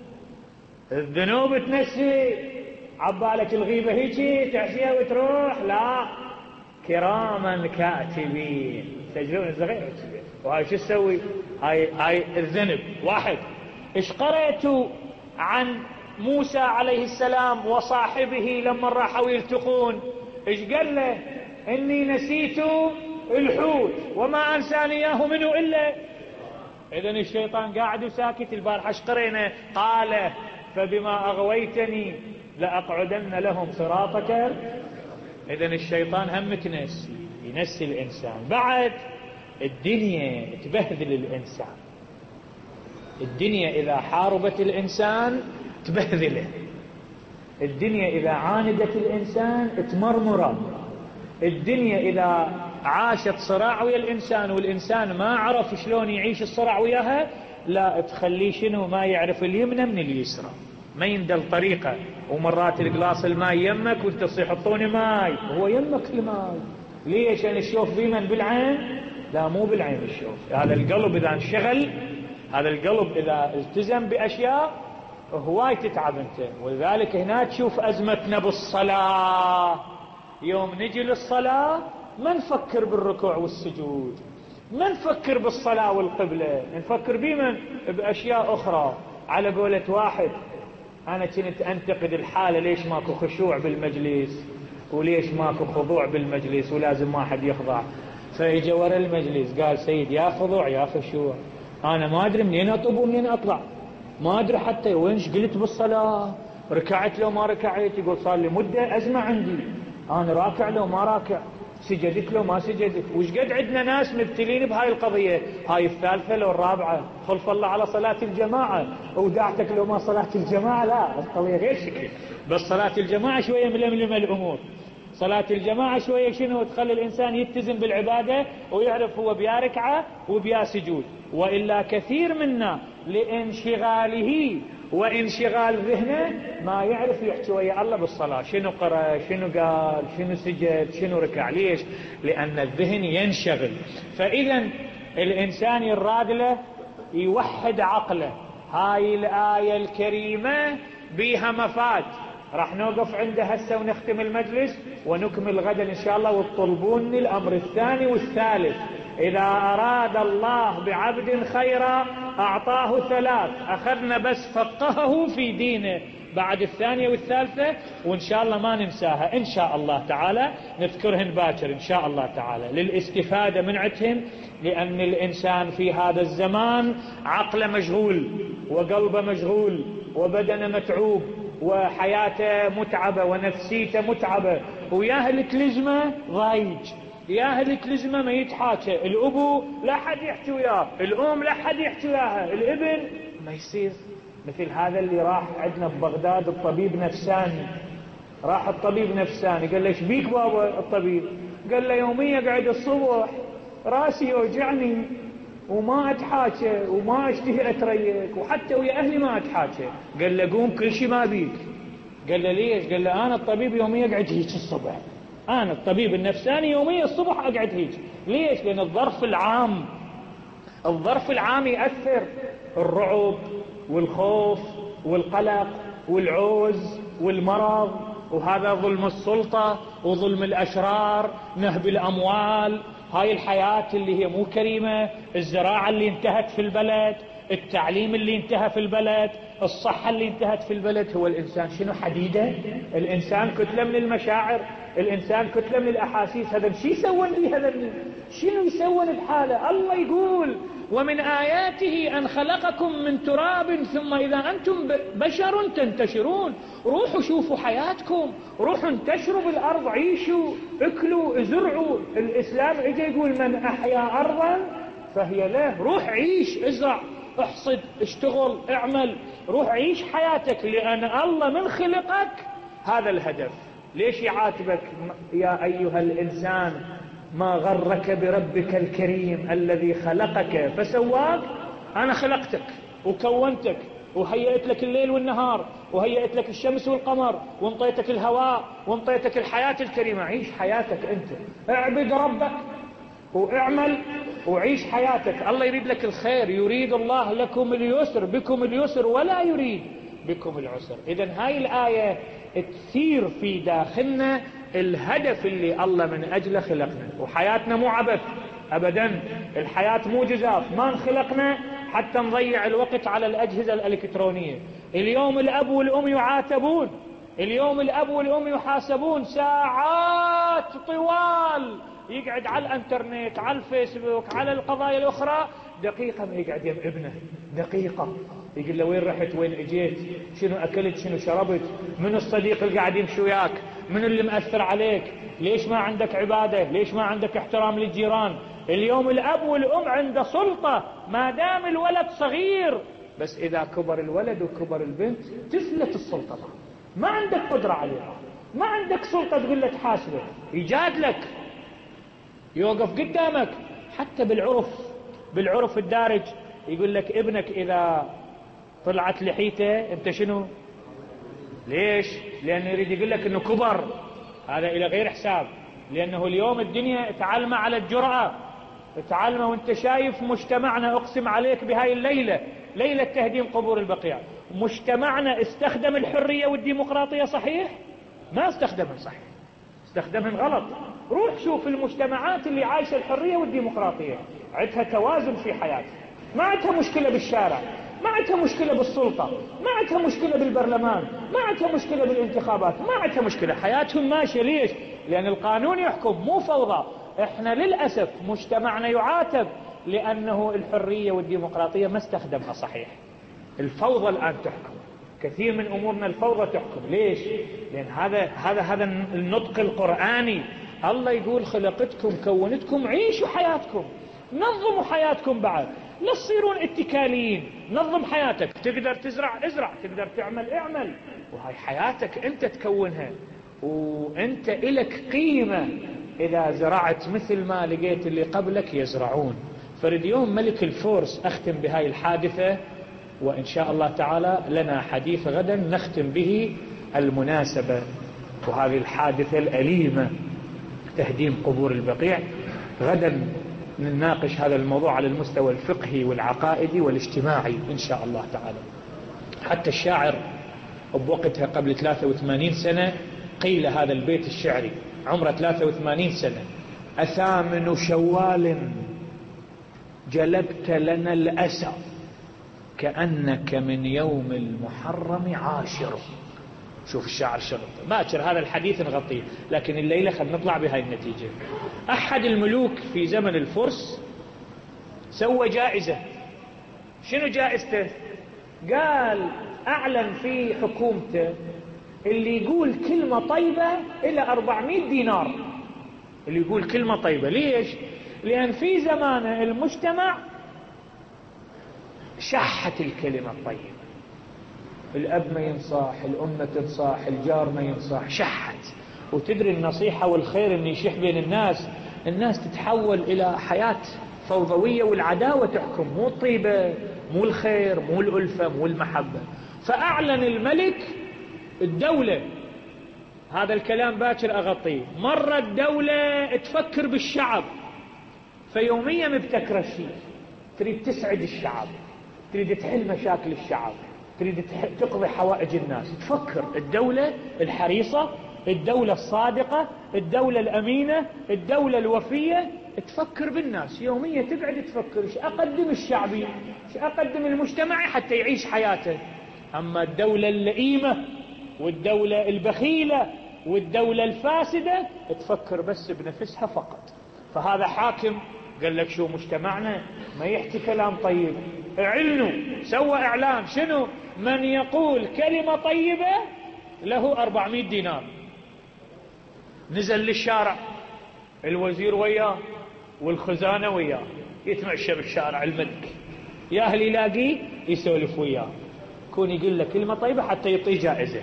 الذنوب تنسي. عبالك الغيبة هيجي تعشيها وتروح؟ لا، كراما كاتبين سجلون الصغير. وهاي شو تسوي؟ هاي هاي الذنب. واحد، ايش قرأتوا عن موسى عليه السلام وصاحبه لما راحوا يلتقون؟ ايش قال له؟ اني نسيت الحوت وما انساني اياه منه الا. اذن الشيطان قاعد وساكت. البارحة ايش قرينا؟ قال فبما اغويتني لاقعدن لهم صراطك. اذن الشيطان هم تنسي، ينسي الانسان. بعد الدنيا تبهذل الانسان. الدنيا اذا حاربت الانسان تبهذله. الدنيا اذا عاندت الانسان تمرمره. الدنيا اذا عاشت صراع ويا الانسان والانسان ما عرف شلون يعيش الصراع وياها، لا تخليه شنو؟ ما يعرف اليمنى من اليسرى، ما يندل طريقه. ومرات القلاص الماء يمك وانت تصيح اعطوني ماي، هو يمك الماي. ليش؟ انا الشوف بمن بالعين؟ لا مو بالعين الشوف. هذا القلب اذا انشغل، هذا القلب اذا التزم باشياء هواي تتعب انت. ولذلك هنا تشوف ازمتنا بالصلاه. يوم نجي للصلاه ما نفكر بالركوع والسجود، ما نفكر بالصلاه والقبله، نفكر بمن؟ باشياء اخرى. على قولة واحد، انا كنت انتقد الحاله ليش ماكو خشوع بالمجلس وليش ماكو خضوع بالمجلس ولازم واحد يخضع. فاجا ورا المجلس قال سيد يا خضوع يا خشوع. انا ما ادري منين اطب ومنين اطلع، ما ادري حتى وينش قلت بالصلاه، ركعت لو ما ركعت. يقول صار لي مده ازمه عندي، انا راكع لو ما راكع، سجدت لو ما سجدت. وش قد عندنا ناس مبتلين بهاي القضيه. هاي الثالثه لو الرابعه، خلف الله على صلاه الجماعه ودعتك لو ما صلاه الجماعه. لا، القضيه غير شكل. بس صلاه الجماعه شويه ململمه الامور. صلاة الجماعة شوية شنو تخلي الإنسان يتزن بالعبادة ويعرف هو بيا ركعة وبيا سجود. وإلا كثير منا لانشغاله وانشغال ذهنه ما يعرف يحكي ويا الله بالصلاة، شنو قرأ، شنو قال، شنو سجد، شنو ركع. ليش؟ لأن الذهن ينشغل. فإذا الإنسان يراد له يوحد عقله. هاي الآية الكريمة بيها مفاد، راح نوقف عندها هسه ونختم المجلس ونكمل غدا إن شاء الله. وتطلبوني الأمر الثاني والثالث. إذا أراد الله بعبد خيرا أعطاه ثلاث، أخذنا بس فقهه في دينه بعد الثانية والثالثة، وإن شاء الله ما ننساها إن شاء الله تعالى، نذكرهن باكر إن شاء الله تعالى للاستفادة من عدهن. لأن الإنسان في هذا الزمان عقله مشغول وقلبه مشغول وبدنه متعوب وحياته متعبة ونفسيته متعبة، وياهلك لزمة ضايج، ياهلك لزمة ما يتحاكى، الأبو لا حد يحكي وياه، الأم لا حد يحكي وياها، الابن ما يصير. مثل هذا اللي راح عندنا ببغداد الطبيب نفساني، راح الطبيب نفساني قال له ايش بيك بابا الطبيب؟ قال له يوميا قاعد الصبح راسي يوجعني وما اتحاكى وما اشتهي اتريك وحتى ويا اهلي ما اتحاكى. قال له قوم كل شيء ما بيك. قال له ليش؟ قال له انا الطبيب يوميا قاعد هيك الصبح، انا الطبيب النفساني يوميا الصبح اقعد هيك. ليش؟ لان الظرف العام الظرف العام يأثر، الرعب والخوف والقلق والعوز والمرض، وهذا ظلم السلطة وظلم الأشرار، نهب الأموال، هاي الحياة اللي هي مو كريمة، الزراعة اللي انتهت في البلد، التعليم اللي انتهى في البلد، الصحة اللي انتهت في البلد. هو الإنسان شنو حديدة؟ الإنسان كتلة من المشاعر، الإنسان كتلة من الأحاسيس. هذا شو يسوون لي؟ هذا شنو يسوون بحاله؟ الله يقول ومن آياته أن خلقكم من تراب ثم إذا أنتم بشر تنتشرون. روحوا شوفوا حياتكم، روحوا انتشروا بالأرض، عيشوا، اكلوا، ازرعوا. الإسلام اجى يقول من أحيا أرضا فهي له. روح عيش، ازرع، احصد، اشتغل، اعمل، روح عيش حياتك، لأن الله من خلقك هذا الهدف. ليش يعاتبك؟ يا أيها الإنسان ما غرك بربك الكريم الذي خلقك فسواك. أنا خلقتك وكونتك وهيئت لك الليل والنهار وهيئت لك الشمس والقمر وانطيتك الهواء وانطيتك الحياة الكريمة. عيش حياتك أنت، اعبد ربك واعمل وعيش حياتك. الله يريد لك الخير، يريد الله لكم اليسر، بكم اليسر ولا يريد بكم العسر. إذن هاي الآية تثير في داخلنا الهدف اللي الله من أجله خلقنا. وحياتنا مو عبث أبدا، الحياة مو جزاف، ما انخلقنا حتى نضيع الوقت على الأجهزة الإلكترونية. اليوم الأب والأم يعاتبون، اليوم الأب والأم يحاسبون ساعات طوال، يقعد على الانترنت، على الفيسبوك، على القضايا الأخرى، دقيقة ما يقعد يم ابنه، دقيقة يقول له وين رحت، وين اجيت، شنو أكلت، شنو شربت، من الصديق اللي قاعد يمشي وياك، من اللي مأثر عليك، ليش ما عندك عبادة، ليش ما عندك احترام للجيران. اليوم الأب والأم عنده سلطة ما دام الولد صغير، بس إذا كبر الولد وكبر البنت تفلت السلطة، ما عندك قدرة عليها، ما عندك سلطة تقول له تحاسبه، يجادلك، يوقف قدامك. حتى بالعرف بالعرف الدارج يقول لك ابنك إذا طلعت لحيته انت شنو؟ ليش؟ لأنه يريد يقول لك انه كبر، هذا إلى غير حساب. لأنه اليوم الدنيا تعلم على الجرأة، تعلم. وانت شايف مجتمعنا، اقسم عليك بهاي الليلة، ليلة تهديم قبور البقيع، مجتمعنا استخدم الحرية والديمقراطية صحيح؟ ما استخدمها صحيح، استخدمها غلط. روح شوف المجتمعات اللي عايشة الحرية والديمقراطية، عندها توازن في حياتها، ما عندها مشكلة بالشارع، ما عندها مشكلة بالسلطة، ما عندها مشكلة بالبرلمان، ما عندها مشكلة بالانتخابات، ما عندها مشكلة، حياتهم ماشية. ليش؟ لأن القانون يحكم، مو فوضى. احنا للأسف مجتمعنا يعاتب لأنه الحرية والديمقراطية ما استخدمها صحيح. الفوضى الآن تحكم، كثير من أمورنا الفوضى تحكم. ليش؟ لأن هذا هذا هذا النطق القرآني. الله يقول خلقتكم كونتكم، عيشوا حياتكم، نظموا حياتكم، بعد لا تصيرون اتكاليين. نظم حياتك، تقدر تزرع ازرع، تقدر تعمل اعمل، وهاي حياتك انت تكونها. وانت إلك قيمة إذا زرعت مثل ما لقيت اللي قبلك يزرعون. فرد يوم ملك الفرس أختم بهاي الحادثة، وإن شاء الله تعالى لنا حديث غدا نختم به المناسبة وهذه الحادثة الأليمة تهديم قبور البقيع. غدا نناقش هذا الموضوع على المستوى الفقهي والعقائدي والاجتماعي إن شاء الله تعالى. حتى الشاعر بوقتها قبل ثلاثة وثمانين سنة قيل هذا البيت الشعري، عمره ثلاثة وثمانين سنة: أثامن شوال جلبت لنا الأسى كأنك من يوم المحرم عاشر. شوف الشاعر شرط باكر، هذا الحديث نغطيه، لكن الليلة خلنا نطلع بهاي النتيجة. أحد الملوك في زمن الفرس سوى جائزة. شنو جائزته؟ قال أعلن في حكومته اللي يقول كلمة طيبة إلى أربعمائة دينار. اللي يقول كلمة طيبة. ليش؟ لأن في زمانه المجتمع شحت الكلمة الطيبة، الأب ما ينصح، الأم ما تنصح، الجار ما ينصح، شحت. وتدري النصيحة والخير أن يشح بين الناس، الناس تتحول إلى حياة فوضوية والعداوة تحكم، مو الطيبة، مو الخير، مو الألفة، مو المحبة. فأعلن الملك الدولة، هذا الكلام باكر أغطيه، مرة الدولة تفكر بالشعب، فيوميا مبتكرة شيء، تريد تسعد الشعب، تريد تحل مشاكل الشعب، تريد تقضي حوائج الناس. تفكر الدولة الحريصة، الدولة الصادقة، الدولة الأمينة، الدولة الوفية، تفكر بالناس يوميا، تقعد تفكر ايش أقدم الشعبي، ايش أقدم المجتمعي حتى يعيش حياته. أما الدولة اللئيمة والدولة البخيلة والدولة الفاسدة تفكر بس بنفسها فقط. فهذا حاكم قال لك شو مجتمعنا ما يحكي كلام طيب، اعلنوا، سوى اعلان. شنو؟ من يقول كلمة طيبة له أربعمائة دينار. نزل للشارع الوزير وياه والخزانة وياه، يتمشى بالشارع الملك، ياهل يلاقيه يسولف وياه، يكون يقول له كلمة طيبة حتى يعطيه جائزة.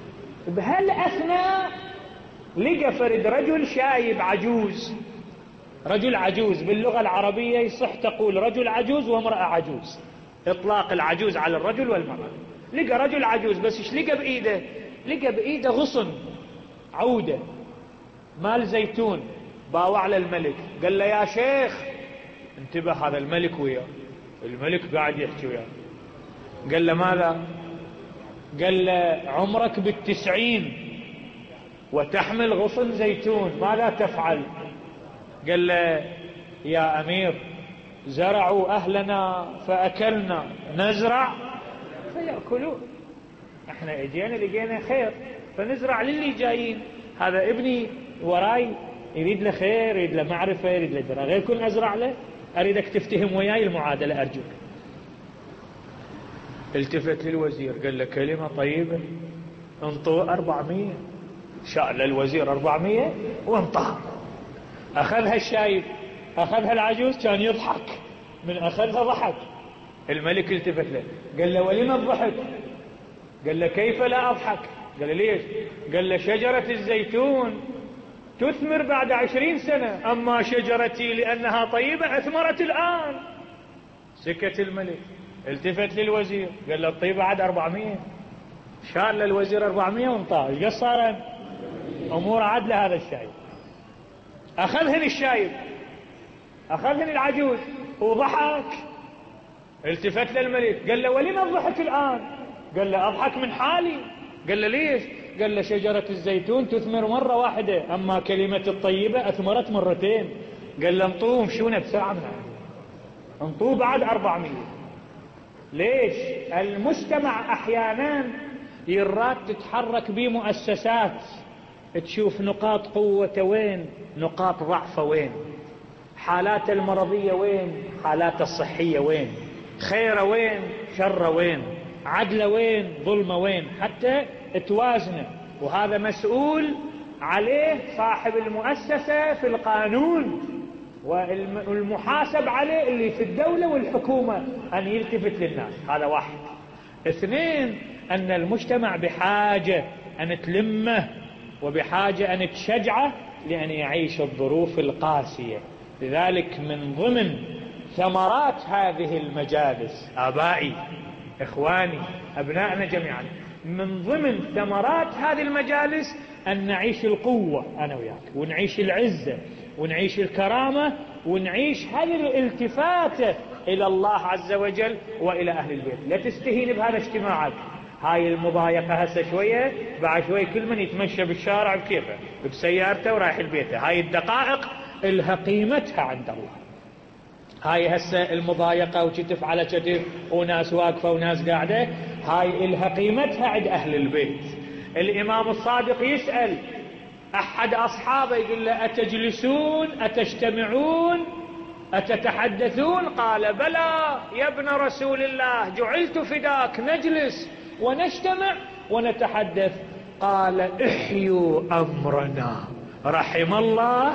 بهالأثناء لقى فرد رجل شايب عجوز. رجل عجوز باللغة العربية يصح تقول رجل عجوز وامرأة عجوز، إطلاق العجوز على الرجل والمرأة. لقى رجل عجوز، بس ايش لقى بإيده؟ لقى بإيده غصن عودة مال زيتون. باوع على الملك قال له يا شيخ انتبه، هذا الملك وياه، الملك قاعد يحكي وياه. قال له ماذا؟ قال له عمرك بالتسعين وتحمل غصن زيتون، ماذا تفعل؟ قال له يا أمير زرعوا أهلنا فأكلنا، نزرع فيأكلون. احنا اجينا لقينا خير فنزرع للي جايين. هذا ابني وراي يريد له خير، يريد له معرفة، يريد له درا، غير كل أزرع له. أريدك تفتهم وياي المعادلة أرجوك. التفت للوزير قال له كلمة طيبة، انطوا أربعمية. شاء للوزير أربعمية وانطها. أخذها الشايب، أخذها العجوز، كان يضحك، من أخذها ضحك. الملك التفت له قال له ولما الضحك؟ قال له كيف لا أضحك؟ قال له ليش؟ قال له شجرة الزيتون تثمر بعد عشرين سنة، أما شجرتي لأنها طيبة أثمرت الآن. سكت الملك، التفت للوزير قال له الطيبة بعد أربعمية. شال للوزير أربعمية وانطاه. ايش قصر؟ أمور عدل هذا الشايب. أخذهن الشايب، أخذهن العجوز وضحك. التفت للملك قال له ولما الضحك الآن؟ قال له أضحك من حالي. قال له ليش؟ قال له شجرة الزيتون تثمر مرة واحدة، أما كلمة الطيبة أثمرت مرتين. قال له انطوه مشونا بساعة من عندي، انطوه بعد أربعمية. ليش؟ المجتمع أحيانا يراد تتحرك بمؤسسات، تشوف نقاط قوة وين، نقاط ضعفه وين، حالات المرضية وين، حالات الصحية وين، خيره وين، شره وين، عدله وين، ظلمه وين، حتى توازنه. وهذا مسؤول عليه صاحب المؤسسة في القانون، والمحاسب عليه اللي في الدولة والحكومة أن يلتفت للناس. هذا واحد. اثنين، أن المجتمع بحاجة أن تلمه وبحاجة أن تشجعه لأن يعيش الظروف القاسية. لذلك من ضمن ثمرات هذه المجالس آبائي إخواني أبنائنا جميعا، من ضمن ثمرات هذه المجالس أن نعيش القوة أنا وياك، ونعيش العزة، ونعيش الكرامة، ونعيش هذه الالتفاتة إلى الله عز وجل وإلى أهل البيت. لا تستهين بهذا اجتماعات، هاي المضايقة هسه شوية، بعد شوية كل من يتمشى بالشارع بكيفه بسيارته ورايح البيت. هاي الدقائق إلها قيمتها عند الله. هاي هسه المضايقة وكتف على كتف وناس واقفة وناس قاعدة، هاي إلها قيمتها عند أهل البيت. الإمام الصادق يسأل أحد أصحابه يقول له أتجلسون أتجتمعون أتتحدثون؟ قال بلى يا ابن رسول الله، جعلت فداك، نجلس ونجتمع ونتحدث. قال احيوا أمرنا رحم الله.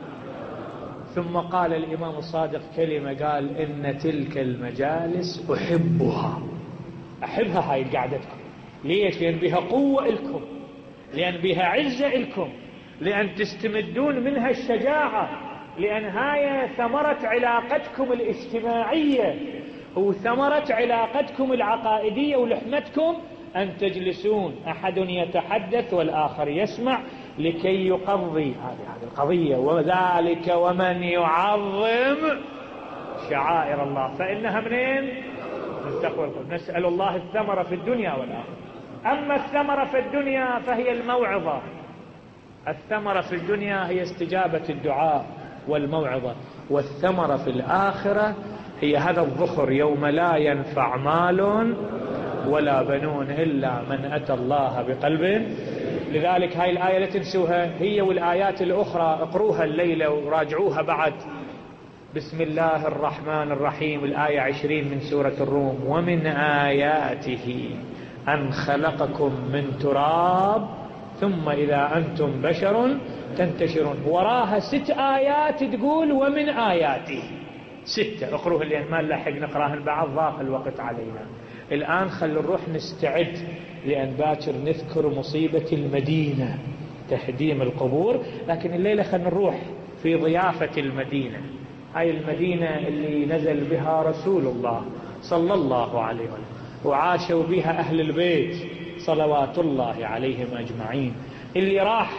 ثم قال الإمام الصادق كلمة، قال إن تلك المجالس أحبها، أحبها هاي قعدتكم. ليش؟ لأن بها قوة لكم، لأن بها عزة لكم، لأن تستمدون منها الشجاعة، لأن هاي ثمرة علاقتكم الاجتماعية وثمرة علاقتكم العقائدية ولحمتكم أن تجلسون أحد يتحدث والآخر يسمع لكي يقضي هذه القضية. وذلك ومن يعظم شعائر الله فإنها منين؟ من تقوى القلوب. نسأل الله الثمرة في الدنيا والآخرة. أما الثمرة في الدنيا فهي الموعظة. الثمرة في الدنيا هي استجابة الدعاء والموعظة، والثمرة في الآخرة هي هذا الظخر يوم لا ينفع مال ولا بنون إلا من أتى الله بقلب. لذلك هاي الآية لا تنسوها، هي والآيات الأخرى اقروها الليلة وراجعوها بعد. بسم الله الرحمن الرحيم، الآية عشرين من سورة الروم، ومن آياته أن خلقكم من تراب ثم إذا أنتم بشر تنتشرون. وراها ست آيات تقول ومن آياته، ستة اقروها لأن ما نلحق نقراهن بعض ضاق الوقت علينا. الآن خلوا نروح نستعد، لأن باكر نذكر مصيبة المدينة تهديم القبور، لكن الليلة خلنا نروح في ضيافة المدينة. هاي المدينة اللي نزل بها رسول الله صلى الله عليه وسلم وعاشوا بها أهل البيت صلوات الله عليهم أجمعين، اللي راح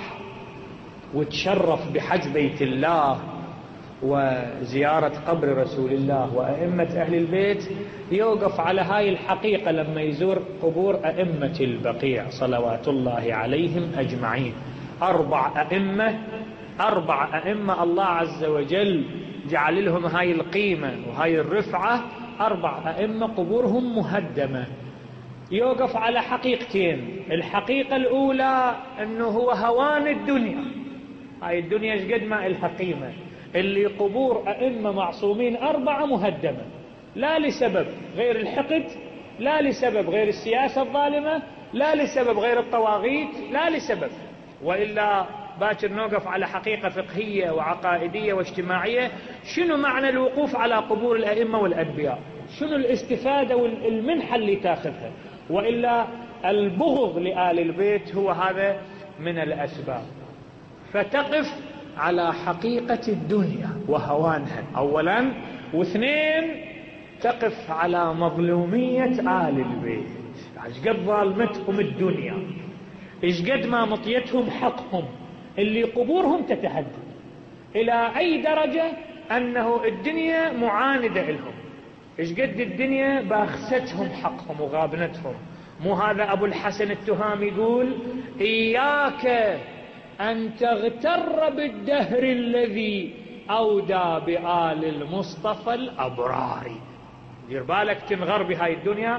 وتشرف بحج بيت الله وزيارة قبر رسول الله وأئمة أهل البيت يوقف على هاي الحقيقة لما يزور قبور أئمة البقيع صلوات الله عليهم أجمعين. أربع أئمة أربع أئمة الله عز وجل جعل لهم هاي القيمة وهاي الرفعة. أربع أئمة قبورهم مهدمة. يوقف على حقيقتين، الحقيقة الأولى أنه هو هوان الدنيا، هاي الدنيا ايش قد ما إلها قيمة، اللي قبور أئمة معصومين أربعة مهدمة، لا لسبب غير الحقد، لا لسبب غير السياسة الظالمة، لا لسبب غير الطواغيت، لا لسبب. وإلا باكر نوقف على حقيقة فقهية وعقائدية واجتماعية. شنو معنى الوقوف على قبور الأئمة والأنبياء؟ شنو الاستفادة والمنحة اللي تاخذها؟ وإلا البغض لآل البيت هو هذا من الأسباب. فتقف على حقيقة الدنيا وهوانها أولا، واثنين تقف على مظلومية آل البيت، ايش قد ظالمتهم الدنيا، ايش قد ما مطيتهم حقهم اللي قبورهم تتهدم، إلى أي درجة أنه الدنيا معاندة لهم، ايش قد الدنيا باخستهم حقهم وغابنتهم. مو هذا أبو الحسن التهامي يقول إياك أن تغتر بالدهر الذي أودى بآل المصطفى الأبرار. دير بالك تنغر بهاي الدنيا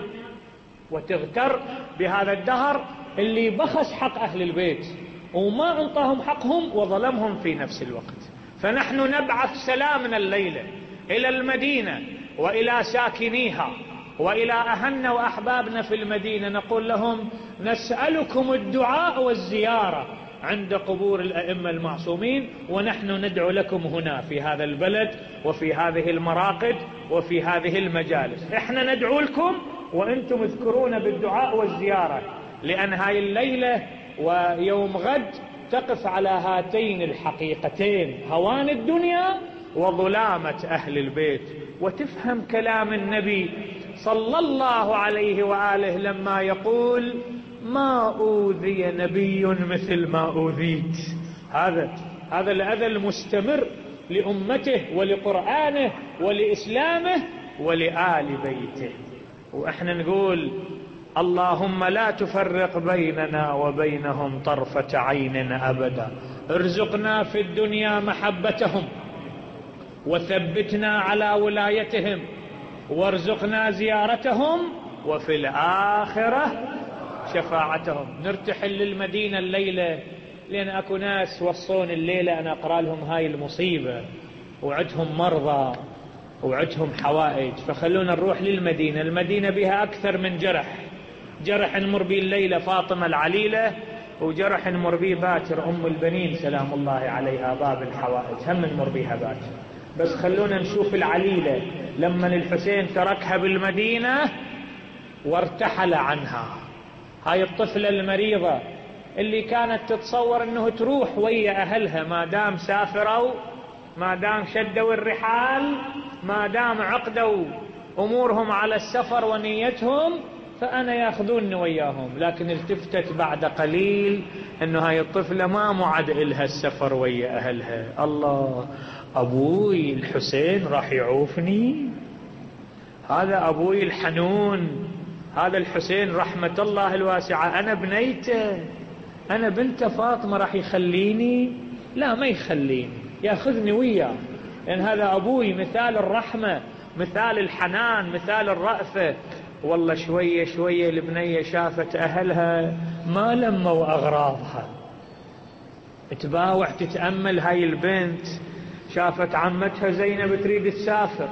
وتغتر بهذا الدهر اللي بخس حق أهل البيت وما انطاهم حقهم وظلمهم في نفس الوقت. فنحن نبعث سلامنا الليلة إلى المدينة وإلى ساكنيها وإلى أهلنا وأحبابنا في المدينة، نقول لهم نسألكم الدعاء والزيارة عند قبور الأئمة المعصومين، ونحن ندعو لكم هنا في هذا البلد وفي هذه المراقد وفي هذه المجالس. احنا ندعو لكم وانتم اذكرونا بالدعاء والزيارة، لأن هاي الليلة ويوم غد تقف على هاتين الحقيقتين، هوان الدنيا وظلامة أهل البيت، وتفهم كلام النبي صلى الله عليه وآله لما يقول ما أوذي نبي مثل ما أوذيت. هذا هذا الأذى المستمر لأمته ولقرآنه ولإسلامه ولآل بيته. وإحنا نقول اللهم لا تفرق بيننا وبينهم طرفة عين أبدا، ارزقنا في الدنيا محبتهم وثبتنا على ولايتهم وارزقنا زيارتهم، وفي الآخرة شفاعتهم. نرتحل للمدينة الليلة لأن أكو ناس وصون الليلة أنا أقرأ لهم هاي المصيبة وعدهم مرضى وعدهم حوائج، فخلونا نروح للمدينة. المدينة بها أكثر من جرح، جرح نمر به الليلة فاطمة العليلة، وجرح نمر به باكر أم البنين سلام الله عليها باب الحوائج، هم نمر بها باكر. بس خلونا نشوف العليلة لما الحسين تركها بالمدينة وارتحل عنها. هاي الطفلة المريضة اللي كانت تتصور انه تروح ويا اهلها ما دام سافروا، ما دام شدوا الرحال، ما دام عقدوا امورهم على السفر ونيتهم، فانا ياخذوني وياهم. لكن التفتت بعد قليل انه هاي الطفلة ما معد إلها السفر ويا اهلها. الله، ابوي الحسين راح يعوفني، هذا ابوي الحنون، هذا الحسين رحمة الله الواسعة، انا بنيته، أنا بنت فاطمة راح يخليني؟ لا، ما يخليني، ياخذني وياه، لأن هذا أبوي مثال الرحمة، مثال الحنان، مثال الرأفة. والله شوية شوية البنية شافت أهلها ما لموا أغراضها، تباوع تتأمل هاي البنت، شافت عمتها زينب تريد تسافر،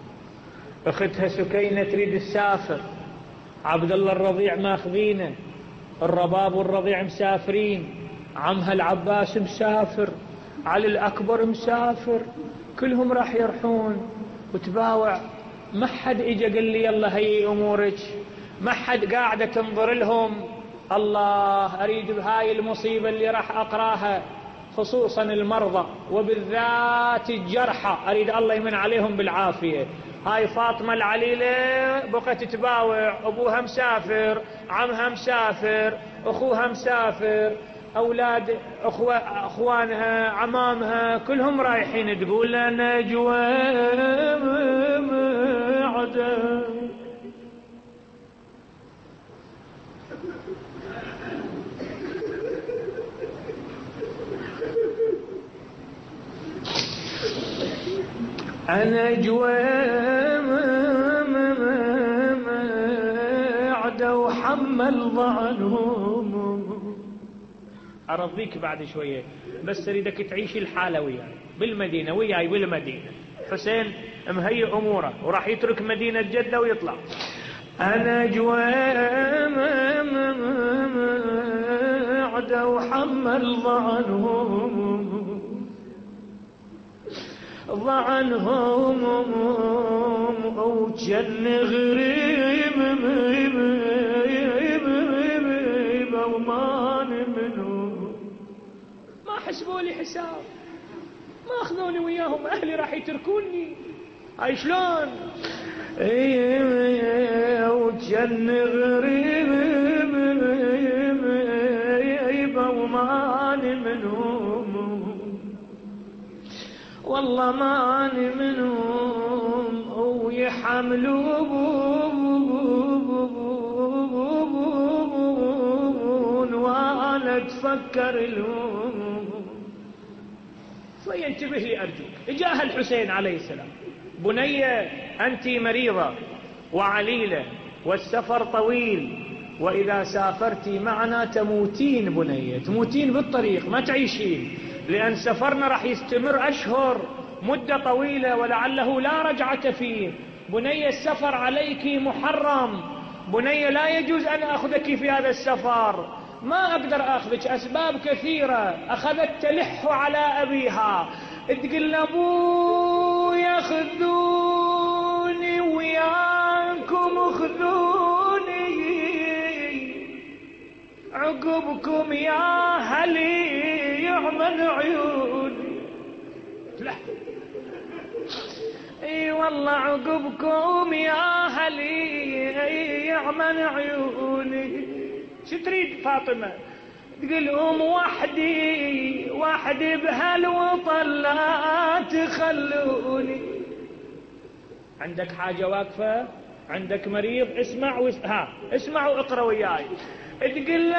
أختها سكينة تريد تسافر، عبد الله الرضيع ماخذينه، الرباب والرضيع مسافرين، عمها العباس مسافر، علي الأكبر مسافر، كلهم راح يرحون. وتباوع ما حد اجا قال لي يلا هي امورك، ما حد قاعدة تنظر لهم. الله، اريد بهاي المصيبة اللي راح اقراها خصوصا المرضى وبالذات الجرحى، اريد الله يمن عليهم بالعافية. هاي فاطمة العليلة بقت تباوع، ابوها مسافر، عمها مسافر، اخوها مسافر، اولاد اخوة اخوانها، عمامها كلهم رايحين، تقول لنا جوام عدا أنا جوام عدا وحمل ضعنهم. أرضيك بعد شوية، بس أريدك تعيش الحالة وياي بالمدينة، وياي بالمدينة. حسين مهيئ أموره وراح يترك مدينة جدة ويطلع. أنا جوام عدا وحمل ضعنهم، ضعنهم وجن غريب ومان منهم، ما حسبوا لي حساب، ما اخذوني وياهم، اهلي راح يتركوني، هاي شلون؟ وجن غريب ومان منهم، والله ماني منهم، ويحملون وانا اتفكر لهم. فينتبه لي ارجوك. اجاه الحسين عليه السلام، بنية انت مريضة وعليلة والسفر طويل، واذا سافرتي معنا تموتين بنية، تموتين بالطريق ما تعيشين، لأن سفرنا راح يستمر أشهر، مدة طويلة ولعله لا رجعة فيه. بني السفر عليك محرم، بني لا يجوز أن أخذك في هذا السفر، ما أقدر أخذك، أسباب كثيرة. أخذت تلح على أبيها، تقول أبويا خذوني وياكم، خذوني عقبكم يا هلي يعمل عيوني. لا اي والله عقبكم يا اهلي يعمل عيوني. شو تريد فاطمة؟ تقول ام وحدي وحدي بهالوطن لا تخلوني. عندك حاجة واقفة؟ عندك مريض؟ اسمع وس... ها اسمع واقرا وياي. تقول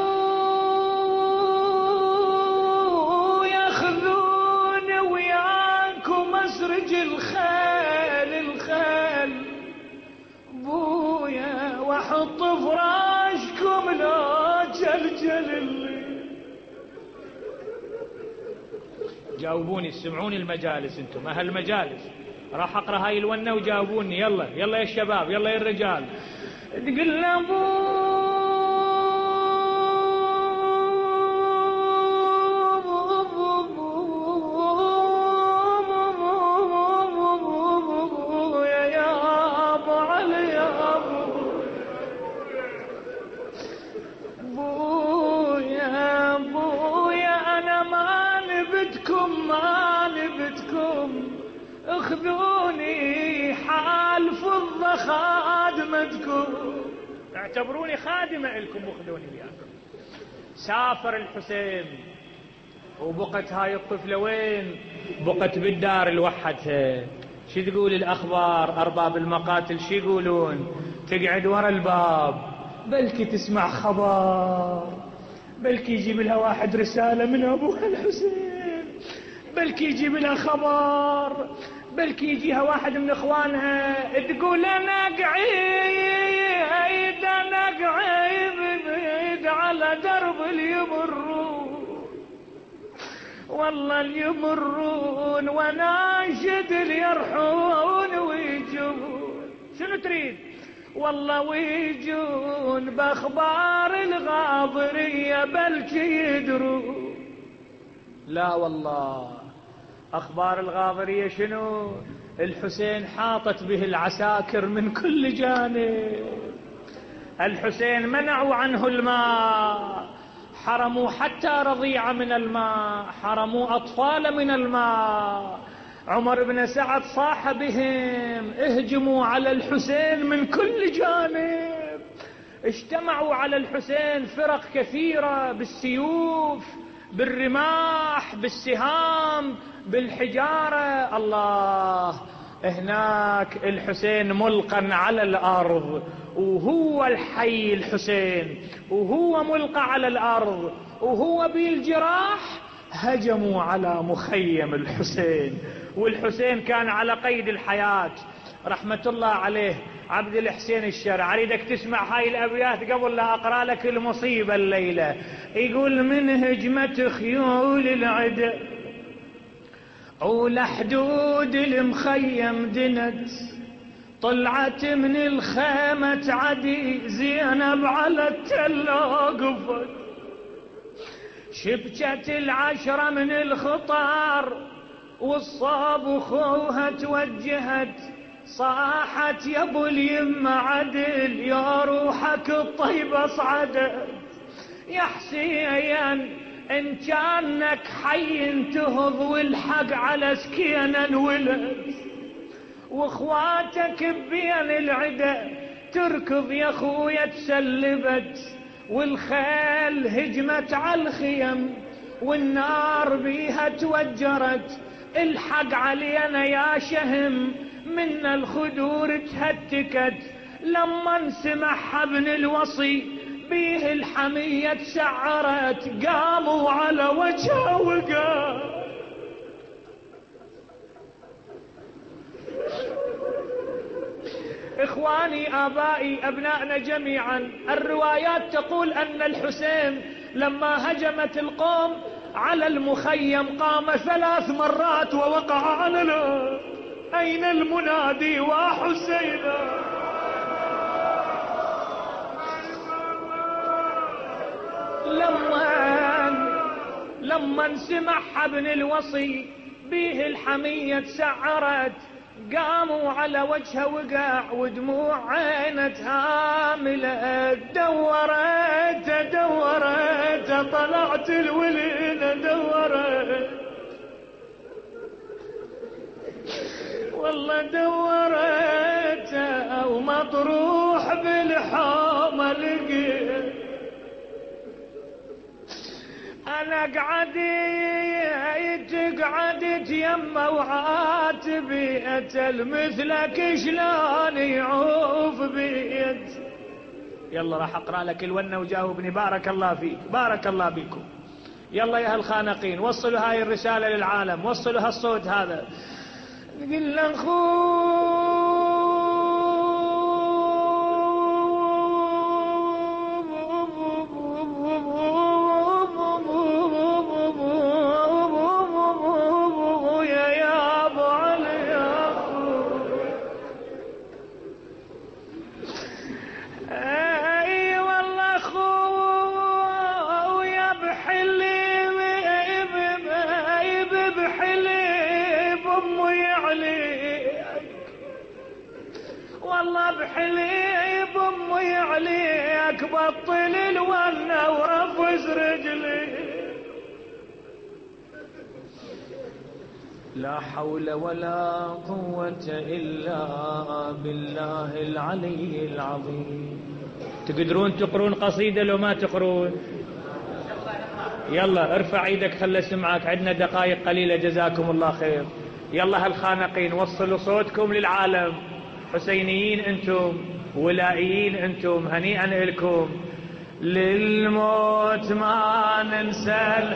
ابو ياخذون وياكم مسرج الخيل الخيل بويا واحط فراشكم لا جلجل الليل. جاوبوني، سمعوني المجالس، انتم اهل المجالس. راح اقرا هاي الونه وجاوبوني. يلا يلا يا الشباب، يلا يا الرجال. تقول ابو ما نبتكم اخذوني حال فضة خادمتكم، اعتبروني خادمة لكم واخذوني وياكم. سافر الحسين وبقت هاي الطفلة وين؟ بقت بالدار لوحدها. شو تقول الاخبار؟ ارباب المقاتل شو يقولون؟ تقعد ورا الباب بلكي تسمع خبر، بلكي يجيب لها واحد رسالة من ابوها الحسين، بلكي يجيب لها خبر، بلكي يجيها واحد من اخوانها تقول انا قعيد انا قعيد على درب اليمرون، والله اليمرون وناشد ليرحون ويجون. شنو تريد؟ والله ويجون باخبار الغاضرية بلكي يدرون. لا والله أخبار الغاضرية شنو؟ الحسين حاطت به العساكر من كل جانب. الحسين منعوا عنه الماء، حرموا حتى رضيعة من الماء، حرموا أطفال من الماء. عمر بن سعد صاح بهم اهجموا على الحسين من كل جانب. اجتمعوا على الحسين فرق كثيرة بالسيوف بالرماح بالسهام بالحجارة. الله، هناك الحسين ملقا على الأرض وهو الحي الحسين، وهو ملقى على الأرض وهو بالجراح. هجموا على مخيم الحسين والحسين كان على قيد الحياة رحمة الله عليه. عبد الحسين الشرع، أريدك تسمع هاي الأبيات قبل لا أقرأ لك المصيبة الليلة. يقول من هجمة خيول العدى عول حدود المخيم دنت، طلعت من الخيمة عدي زينب على التلة وقفت، شبكت العشرة من الخطار والصاب خوها توجهت، صاحت يا ابو اليم عدل يا روحك الطيبة صعدت، يا حسين ان كانك حي تهض والحق على سكينة الولد، واخواتك بين العدا تركض يا خويا تسلبت، والخيل هجمت على الخيم والنار بيها توجرت، الحق علينا يا شهم من الخدور تهتكت، لما انسمح ابن الوصي بيه الحمية تسعرت، قاموا على وجهه وقام. اخواني ابائي ابنائنا جميعا، الروايات تقول ان الحسين لما هجمت القوم على المخيم قام ثلاث مرات ووقع على الارض. اين المنادي وحسينا؟ لما لما انسمح ابن الوصي بيه الحمية تسعرت، قاموا على وجهه وقع ودموع عينه هاملة. دورت دورت طلعت الولينة دورت والله دورت ومطروح بالحومة لقيت. انا قعدت قعدت يمه وعاتبيت مثلك شلون يعوف بيت. يلا راح اقرا لك الونه وجاوبني. بارك الله فيك بارك الله بكم. يلا يا الخانقين وصلوا هاي الرساله للعالم، وصلوا هالصوت هذا. قل والله بحليب امي عليك بطل الونه ورفز رجلي. لا حول ولا قوة إلا بالله العلي العظيم. تقدرون تقرون قصيدة لو ما تقرون؟ يلا ارفع ايدك خلي اسمعك، عندنا دقائق قليلة جزاكم الله خير. يلا هالخانقين وصلوا صوتكم للعالم. حسينيين انتم، ولائيين انتم، هنيئا لكم. للموت ما ننسى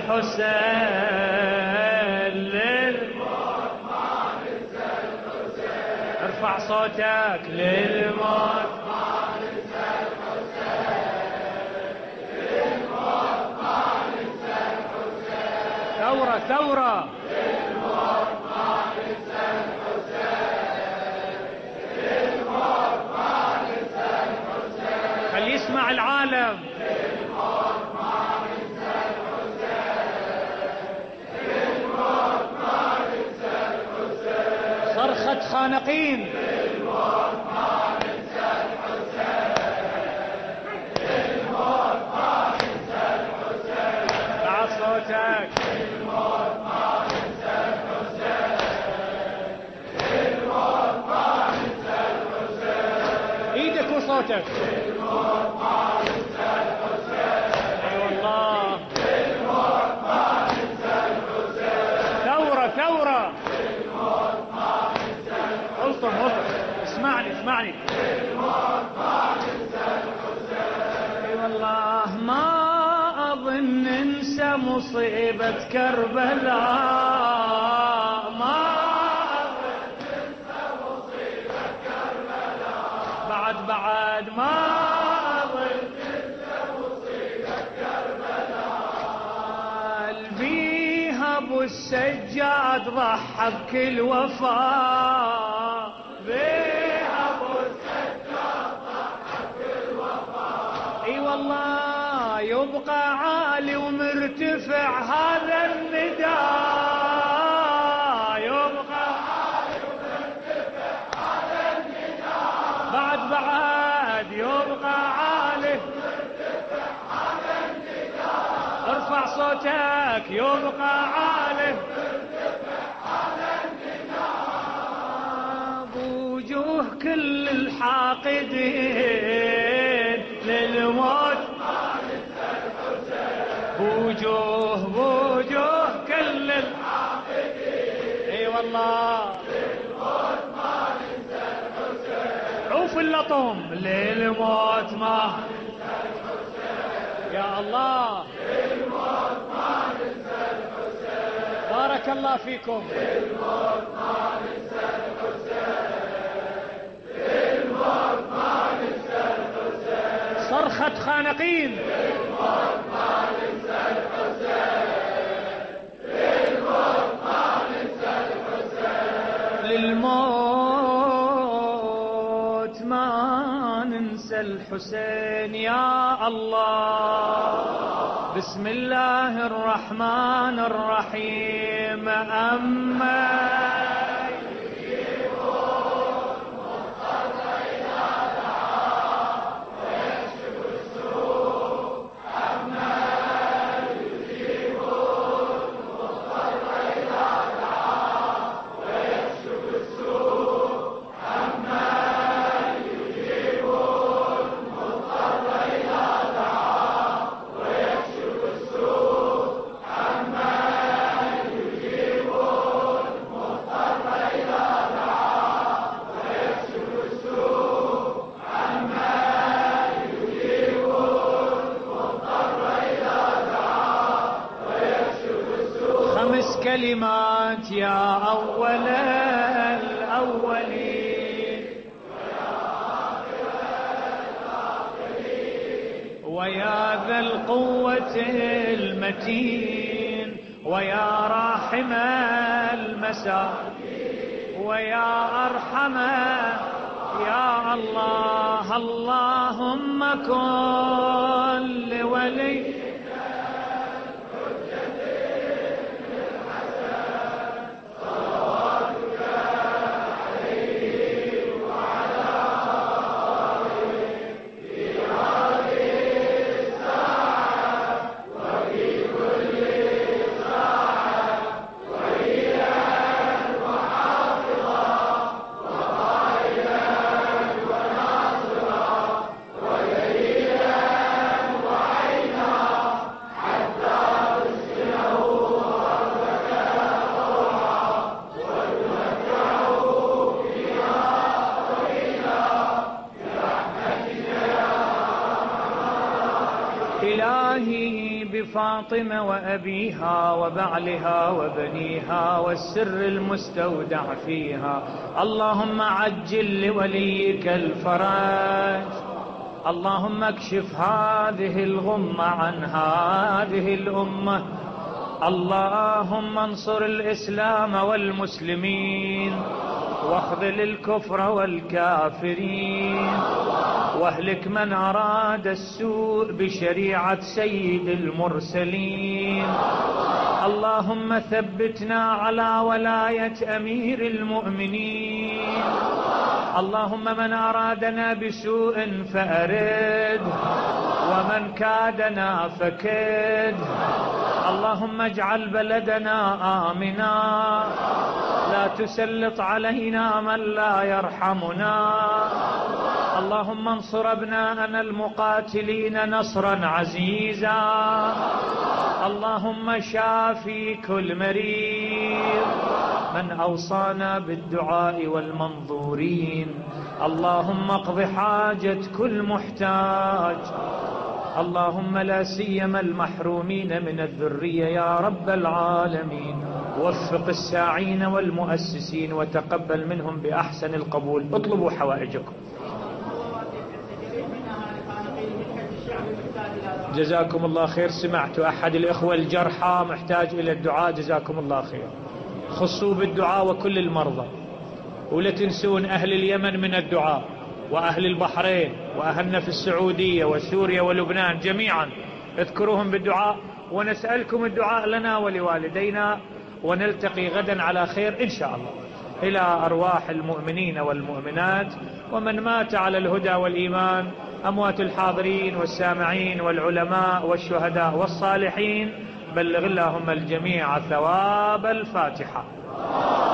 الحسين، للموت ما ننسى الحسين. ارفع صوتك. للموت ما ننسى الحسين، للموت ما ننسى الحسين. ثورة ثورة. للموت ما ننسى الحسين، للموت ما ننسى الحسين. خلي يسمع العالم. للموت ما ننسى الحسين، للموت ما ننسى الحسين. صرخة خانقين. للموت ما ننسى الحسين، للموت ما ننسى الحسين. بعد صوتك. للموت ما ننسى الحسين، للموت ما ننسى الحسين. ايدك وصوتك. للموت ما ننسى الحسين. اي والله. للموت ما ننسى الحسين. ثورة ثورة. للموت ما ننسى الحسين. الطم الطم. اسمعني اسمعني. للموت ما ننسى الحسين. اي والله ما اظن ننسى مصيبة كربلاء، ما اظن ننسى مصيبة كربلاء. بعد بعد ما اظن ننسى مصيبة كربلاء. بيها ابو السجاد ضحى بكل وفاء، بيها ابو السجاد ضحى بكل وفاء. اي والله يبقى عالي ومرتفع هذا النداء، يبقى عالي ومرتفع هذا النداء. بعد بعد يبقى عالي ومرتفع هذا النداء. ارفع صوتك. يبقى عالي ومرتفع هذا النداء. بوجوه كل الحاقدين للموت بوجوه بوجوه كل الحاقدين. اي والله. للموت ما ننسى الحسين. عوف اللطم. للموت ما ننسى الحسين. يا الله. للموت ما ننسى الحسين. بارك الله فيكم. للموت ما ننسى الحسين، للموت ما ننسى الحسين. صرخة خانقين. للموت ما ننسى الحسين، للموت ما ننسى الحسين. للموت ما ننسى الحسين. يا الله. بسم الله الرحمن الرحيم. أما يجيب الكلمات يا أول الأولين ويا ذا القوة المتين ويا راحم المساكين ويا أرحم يا الله. اللهم كن لولي بفاطمة وأبيها وبعلها وبنيها والسر المستودع فيها. اللهم عجل لوليك الفرج. اللهم اكشف هذه الغمة عن هذه الأمة. اللهم انصر الإسلام والمسلمين واخذل الكفر والكافرين واهلك من أراد السوء بشريعة سيد المرسلين. اللهم ثبتنا على ولاية أمير المؤمنين. اللهم من أرادنا بسوء فأرد ومن كادنا فكد. اللهم اجعل بلدنا آمنا لا تسلط علينا من لا يرحمنا. اللهم انصر أبناءنا المقاتلين نصرا عزيزا. اللهم شافي كل مريض من أوصانا بالدعاء والمنظورين. اللهم اقض حاجة كل محتاج. اللهم لا سيما المحرومين من الذرية يا رب العالمين. وفق الساعين والمؤسسين وتقبل منهم بأحسن القبول. اطلبوا حوائجكم. جزاكم الله خير. سمعت أحد الإخوة الجرحى محتاج إلى الدعاء، جزاكم الله خير. خصوا بالدعاء وكل المرضى، ولا تنسون أهل اليمن من الدعاء وأهل البحرين وأهلنا في السعودية وسوريا ولبنان جميعا، اذكروهم بالدعاء. ونسألكم الدعاء لنا ولوالدينا، ونلتقي غدا على خير إن شاء الله. إلى أرواح المؤمنين والمؤمنات ومن مات على الهدى والإيمان، أموات الحاضرين والسامعين والعلماء والشهداء والصالحين، بلغ اللهم الجميع ثواب الفاتحة.